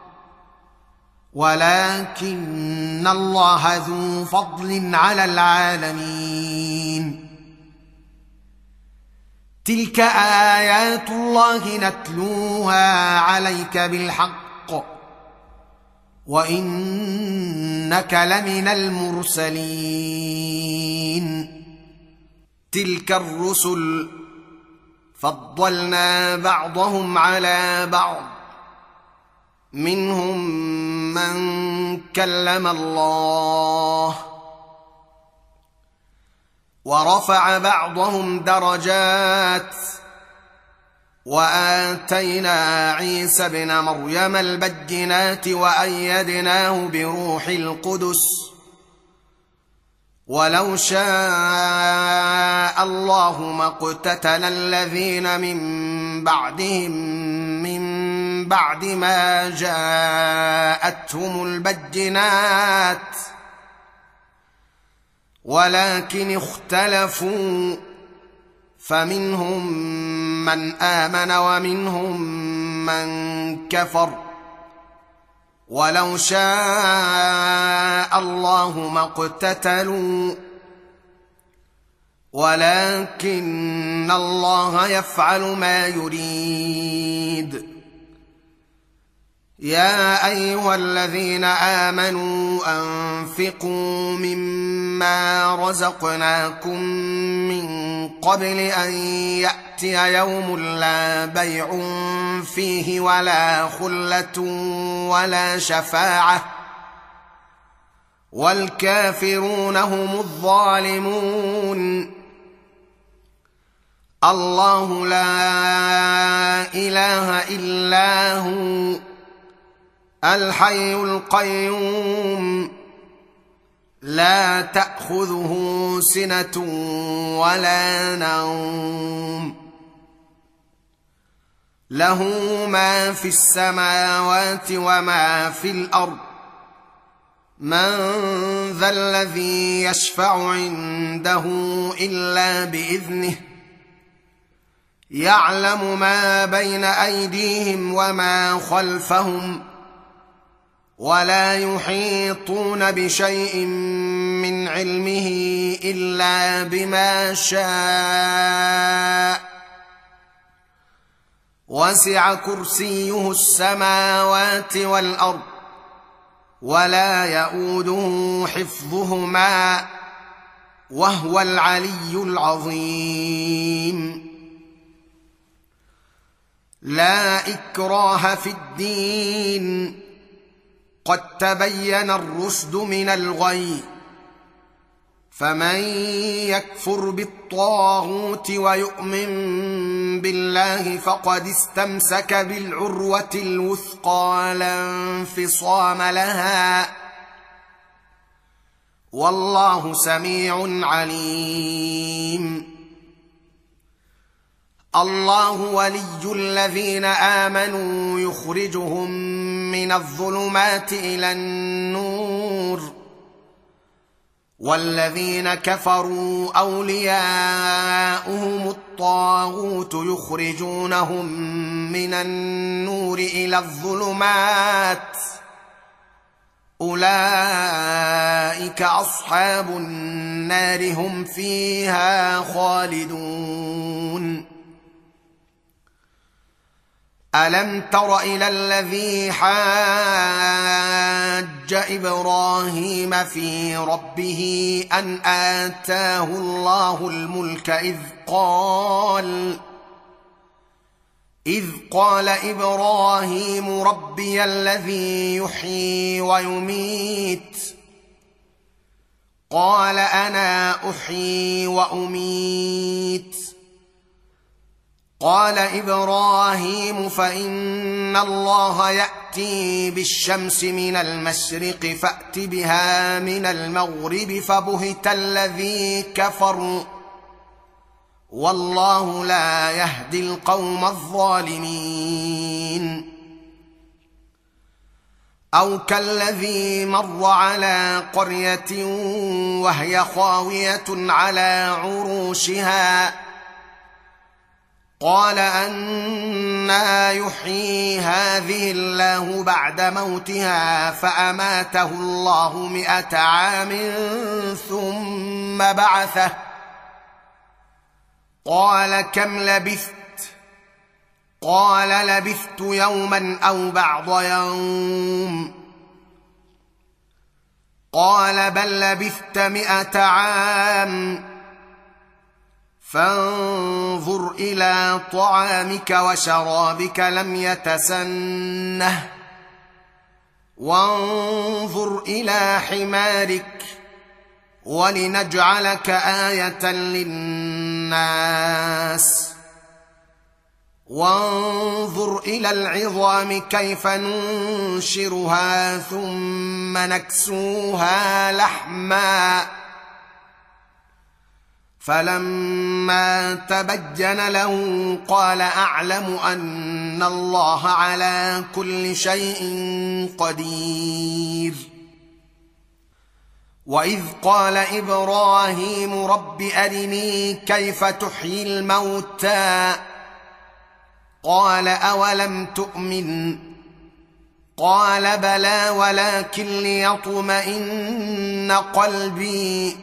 ولكن الله ذو فضل على العالمين تلك آيات الله نتلوها عليك بالحق وإنك لمن المرسلين تلك الرسل فضلنا بعضهم على بعض منهم من كلم الله ورفع بعضهم درجات وآتينا عيسى ابن مريم البينات وأيدناه بروح القدس ولو شاء الله ما اقتتل الذين من بعدهم من بعد ما جاءتهم البينات ولكن اختلفوا فمنهم من آمن ومنهم من كفر ولو شاء الله ما اقتتلوا ولكن الله يفعل ما يريد يا أيها الذين آمنوا أنفقوا مما رزقناكم من قبل أن يأتي يوم لا بيع فيه ولا خلة ولا شفاعة والكافرون هم الظالمون الله لا إله إلا هو الحي القيوم لا تأخذه سنة ولا نوم له ما في السماوات وما في الأرض من ذا الذي يشفع عنده إلا بإذنه يعلم ما بين ايديهم وما خلفهم ولا يحيطون بشيء من علمه الا بما شاء وسع كرسيه السماوات والارض ولا يئوده حفظهما وهو العلي العظيم. لا اكراه في الدين قد تبين الرشد من الغي فمن يكفر بالطاغوت ويؤمن بالله فقد استمسك بالعروة الوثقى لا انفصام لها والله سميع عليم. الله ولي الذين آمنوا يخرجهم من الظلمات إلى النور والذين كفروا أولياؤهم الطاغوت يخرجونهم من النور إلى الظلمات أولئك أصحاب النار هم فيها خالدون. ألم تر إلى الذي حاج إبراهيم في ربه أن آتاه الله الملك إذ قال إبراهيم ربي الذي يحيي ويميت قال أنا أحيي وأميت قال إبراهيم فإن الله يأتي بالشمس من المشرق فأت بها من المغرب فبهت الذي كفر والله لا يهدي القوم الظالمين. أو كالذي مر على قرية وهي خاوية على عروشها قال أنى يحيي هذه الله بعد موتها فأماته الله 100 عام ثم بعثه قال كم لبثت قال لبثت يوما أو بعض يوم قال بل لبثت 100 عام فانظر إلى طعامك وشرابك لم يتسنه وانظر إلى حمارك ولنجعلك آية للناس وانظر إلى العظام كيف ننشرها ثم نكسوها لحما فلما تبين له قال أعلم أن الله على كل شيء قدير. وإذ قال إبراهيم رب أرني كيف تحيي الموتى قال أولم تؤمن قال بلى ولكن ليطمئن قلبي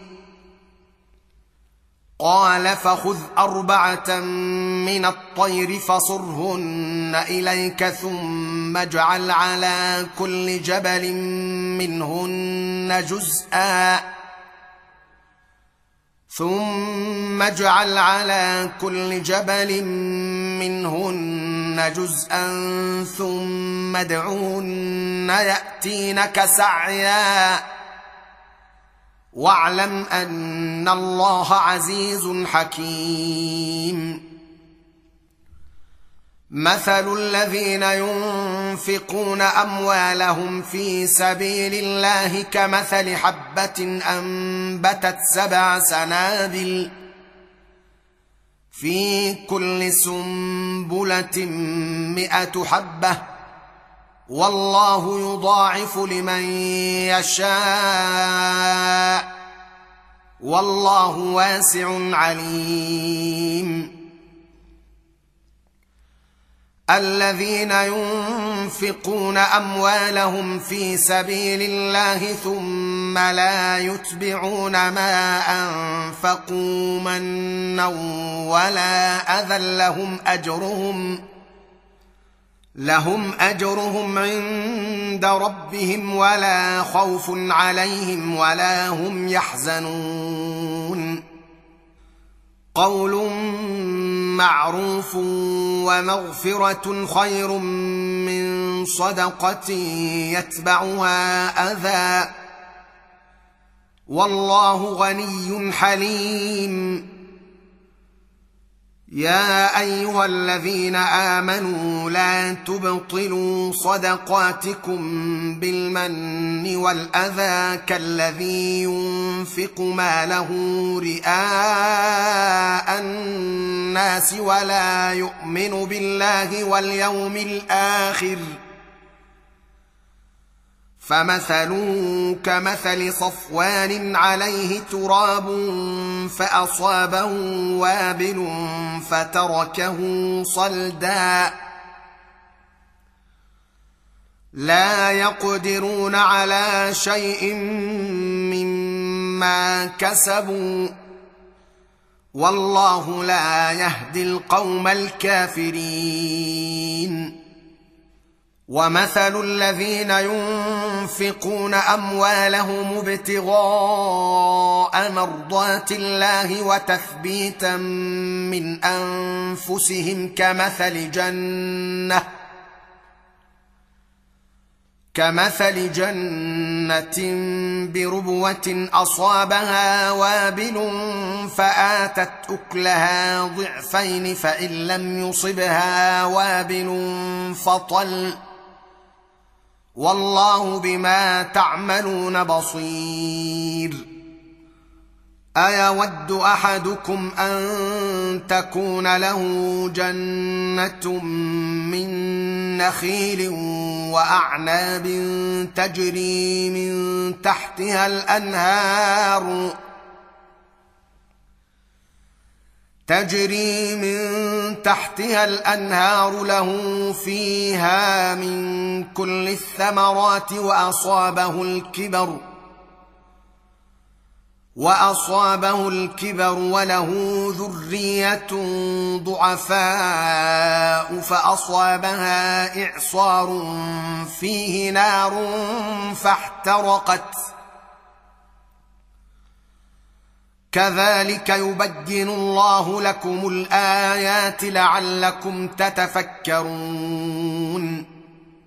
قال فخذ 4 من الطير فصرهن إليك ثم اجعل على كل جبل منهن جزءا ثم ادعهن يأتينك سعيا واعلم أن الله عزيز حكيم. مثل الذين ينفقون أموالهم في سبيل الله كمثل حبة أنبتت 7 سنابل في كل سنبلة 100 حبة والله يضاعف لمن يشاء والله واسع عليم. الذين ينفقون اموالهم في سبيل الله ثم لا يتبعون ما انفقوا منا ولا اذى لهم اجرهم عند ربهم ولا خوف عليهم ولا هم يحزنون. قول معروف ومغفرة خير من صدقة يتبعها أذى والله غني حليم. يا أيها الذين آمنوا لا تبطلوا صدقاتكم بالمن والأذى كالذي ينفق ماله رئاء الناس ولا يؤمن بالله واليوم الآخر فمثله كمثل صفوان عليه تراب فأصابه وابل فتركه صلدا لا يقدرون على شيء مما كسبوا والله لا يهدي القوم الكافرين. ومثل الذين ينفقون أموالهم ابتغاء مرضات الله وتثبيتا من أنفسهم كمثل جنة بربوة أصابها وابل فآتت أكلها ضعفين فإن لم يصبها وابل فطل والله بما تعملون بصير. أيود أحدكم أن تكون له جنة من نخيل وأعناب تجري من تحتها الأنهار له فيها من كل الثمرات وأصابه الكبر وله ذرية ضعفاء فأصابها إعصار فيه نار فاحترقت كذلك يبين الله لكم الآيات لعلكم تتفكرون.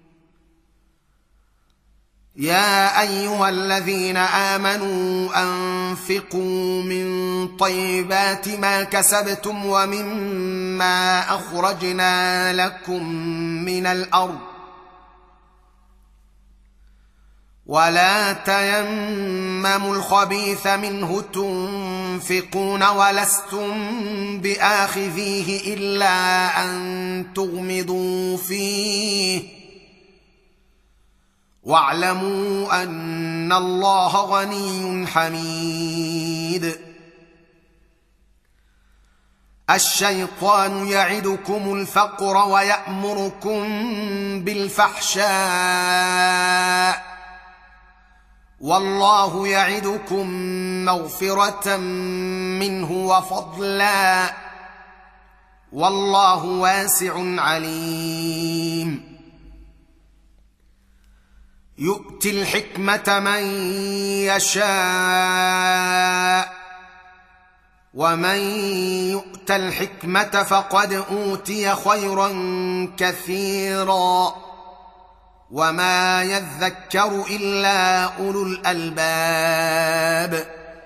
يا أيها الذين آمنوا أنفقوا من طيبات ما كسبتم ومما أخرجنا لكم من الأرض ولا تيمموا الخبيث منه تنفقون ولستم بآخذيه إلا أن تغمضوا فيه واعلموا أن الله غني حميد. الشيطان يعدكم الفقر ويأمركم بالفحشاء والله يعدكم مغفرة منه وفضلا والله واسع عليم. يؤتي الحكمة من يشاء ومن يؤت الحكمة فقد أوتي خيرا كثيرا وما يذكر إلا أولو الألباب.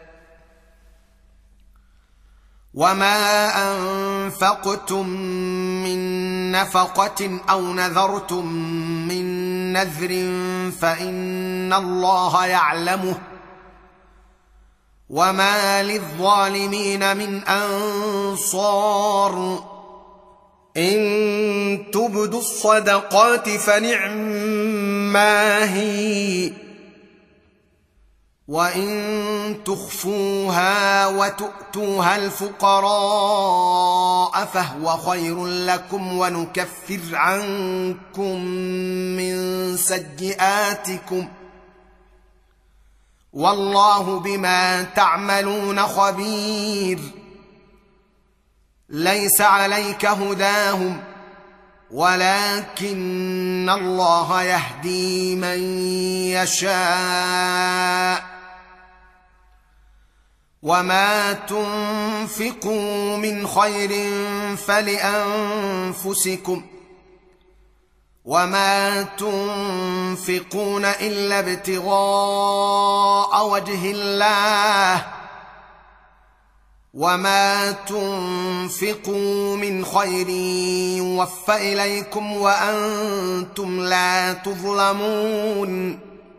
وما أنفقتم من نفقة أو نذرتم من نذر فإن الله يعلمه وما للظالمين من أنصار. إن تبدوا الصدقات فنعما هي وان تخفوها وتؤتوها الفقراء فهو خير لكم ونكفر عنكم من سيئاتكم والله بما تعملون خبير. ليس عليك هداهم ولكن الله يهدي من يشاء وما تنفقوا من خير فلأنفسكم وما تنفقون إلا ابتغاء وجه الله وما تنفقوا من خير يوفى إليكم وأنتم لا تظلمون.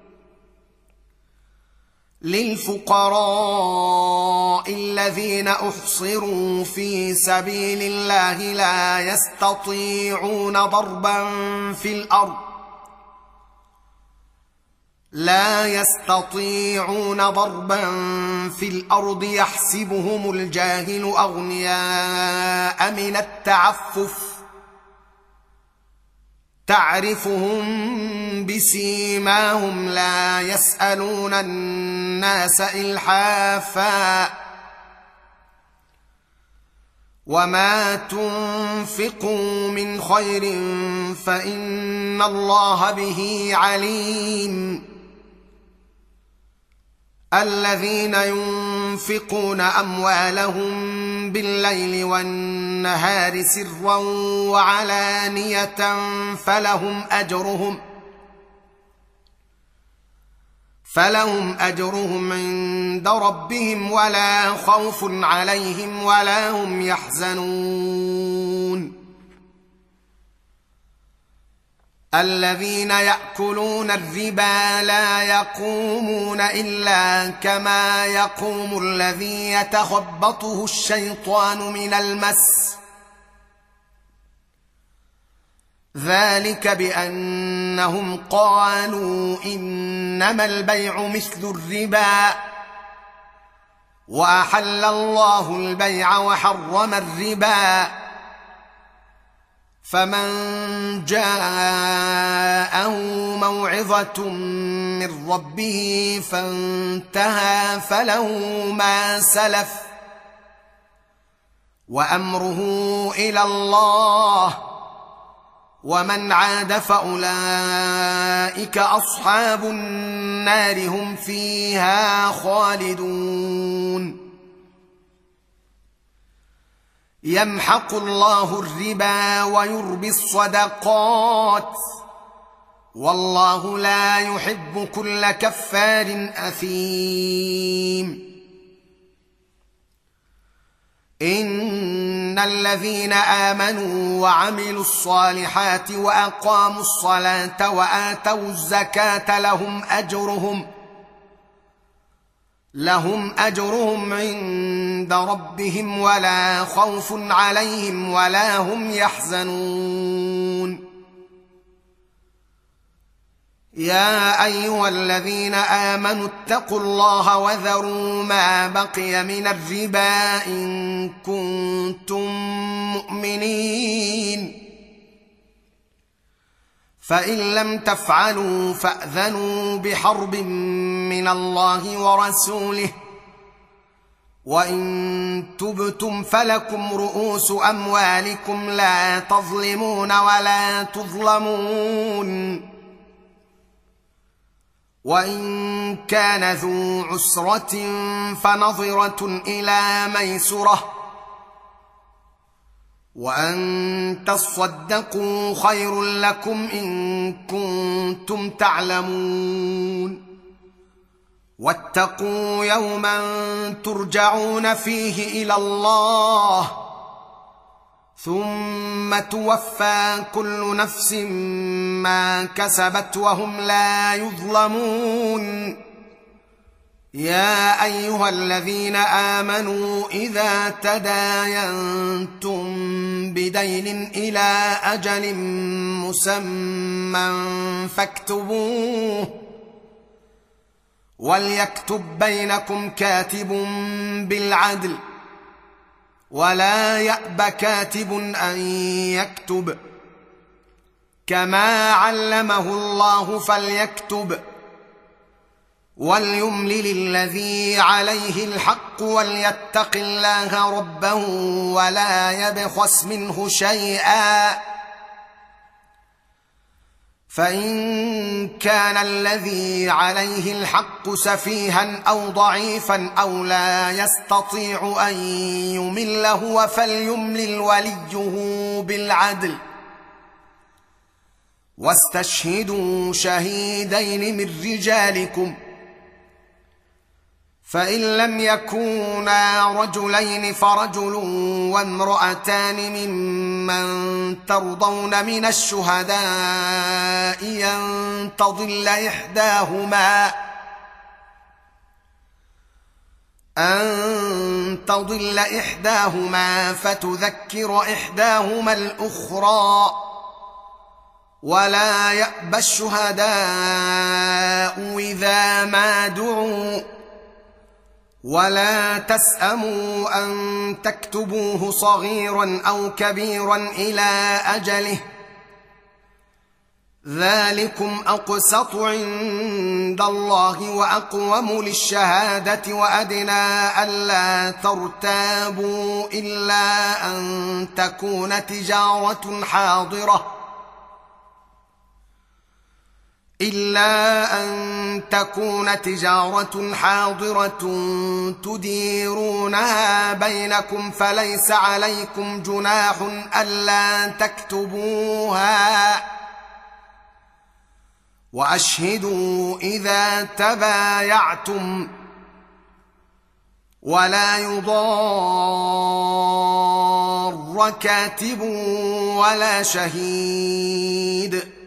للفقراء الذين أحصروا في سبيل الله لا يستطيعون ضربا في الأرض يحسبهم الجاهل أغنياء من التعفف تعرفهم بسيماهم لا يسألون الناس إلحافا وما تنفقوا من خير فإن الله به عليم. الذين ينفقون أموالهم بالليل والنهار سرا وعلانية فلهم أجرهم عند ربهم ولا خوف عليهم ولا هم يحزنون. الذين يأكلون الربا لا يقومون إلا كما يقوم الذي يتخبطه الشيطان من المس ذلك بأنهم قالوا إنما البيع مثل الربا وأحل الله البيع وحرم الربا فمن جاءه موعظة من ربه فانتهى فله ما سلف وأمره إلى الله ومن عاد فأولئك أصحاب النار هم فيها خالدون. يمحق الله الربا ويربي الصدقات والله لا يحب كل كفار أثيم. إن الذين آمنوا وعملوا الصالحات وأقاموا الصلاة وآتوا الزكاة لهم أجرهم عند ربهم ولا خوف عليهم ولا هم يحزنون. يا أيها الذين آمنوا اتقوا الله وذروا ما بقي من الربا إن كنتم مؤمنين فإن لم تفعلوا فأذنوا بحرب من الله ورسوله وإن تبتم فلكم رؤوس أموالكم لا تظلمون ولا تظلمون. وإن كان ذو عسرة فنظرة إلى ميسرة وأن تصدقوا خير لكم إن كنتم تعلمون. واتقوا يوما ترجعون فيه إلى الله ثم توفى كل نفس ما كسبت وهم لا يظلمون. يا أيها الذين آمنوا إذا تداينتم بدين إلى أجل مسمى فاكتبوه وليكتب بينكم كاتب بالعدل ولا يأب كاتب أن يكتب كما علمه الله فليكتب وليملل الذي عليه الحق وليتق الله ربه ولا يبخس منه شيئا فإن كان الذي عليه الحق سفيها أو ضعيفا أو لا يستطيع أن يمل هو فليملل وليه بالعدل واستشهدوا شهيدين من رجالكم فإن لم يكونا رجلين فرجل وامرأتان ممن ترضون من الشهداء أن تضل إحداهما فتذكر إحداهما الأخرى ولا يأبى الشهداء إذا ما دعوا ولا تسأموا أن تكتبوه صغيرا أو كبيرا إلى أجله ذلكم أقسط عند الله وأقوم للشهادة وأدنى ألا ترتابوا إلا أن تكون تجارة حاضرة تديرونها بينكم فليس عليكم جناح ألا تكتبوها وأشهدوا إذا تبايعتم ولا يضار كاتب ولا شهيد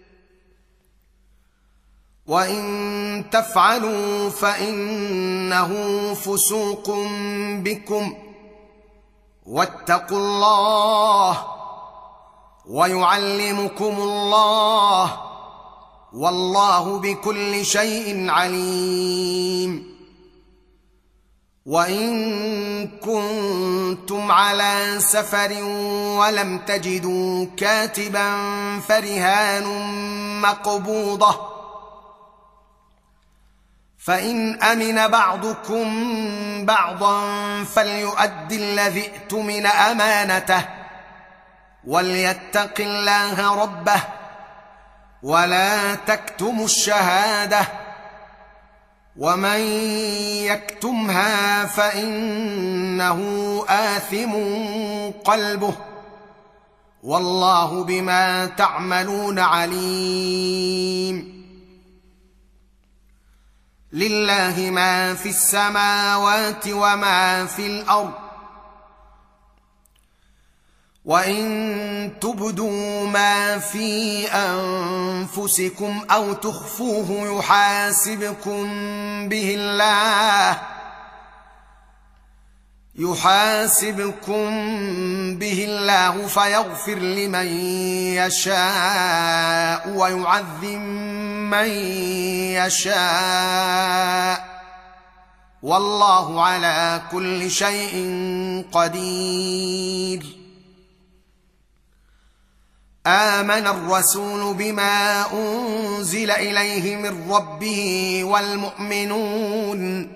وإن تفعلوا فإنه فسوق بكم واتقوا الله ويعلمكم الله والله بكل شيء عليم وإن كنتم على سفر ولم تجدوا كاتبا فرهان مقبوضة فإن أمن بعضكم بعضا فليؤد الذي ائتمن أمانته وليتق الله ربه ولا تكتموا الشهادة ومن يكتمها فإنه آثم قلبه والله بما تعملون عليم لله ما في السماوات وما في الأرض وإن تبدوا ما في أنفسكم أو تخفوه يحاسبكم به الله فيغفر لمن يشاء ويعذب من يشاء والله على كل شيء قدير آمن الرسول بما أنزل إليه من ربه والمؤمنون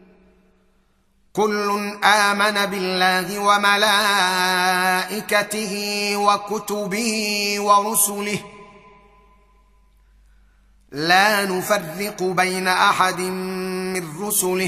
كل آمن بالله وملائكته وكتبه ورسله لا نفرق بين أحد من رسله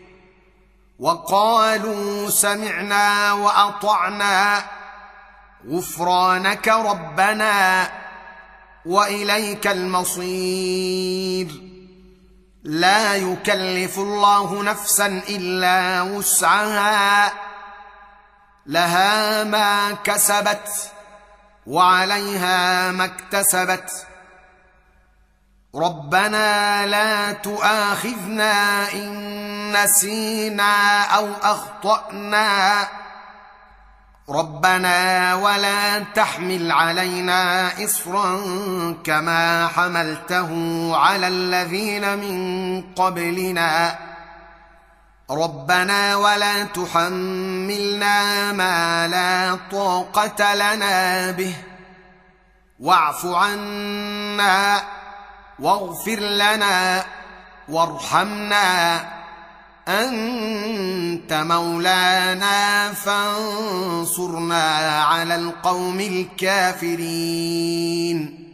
وقالوا سمعنا وأطعنا غفرانك ربنا وإليك المصير لا يكلف الله نفسا إلا وسعها لها ما كسبت وعليها ما اكتسبت ربنا لا تؤاخذنا إن نسينا أو أخطأنا ربنا ولا تحمل علينا إصرا كما حملته على الذين من قبلنا ربنا ولا تحملنا ما لا طاقة لنا به واعف عنا واغفر لنا وارحمنا أنت مولانا فانصرنا على القوم الكافرين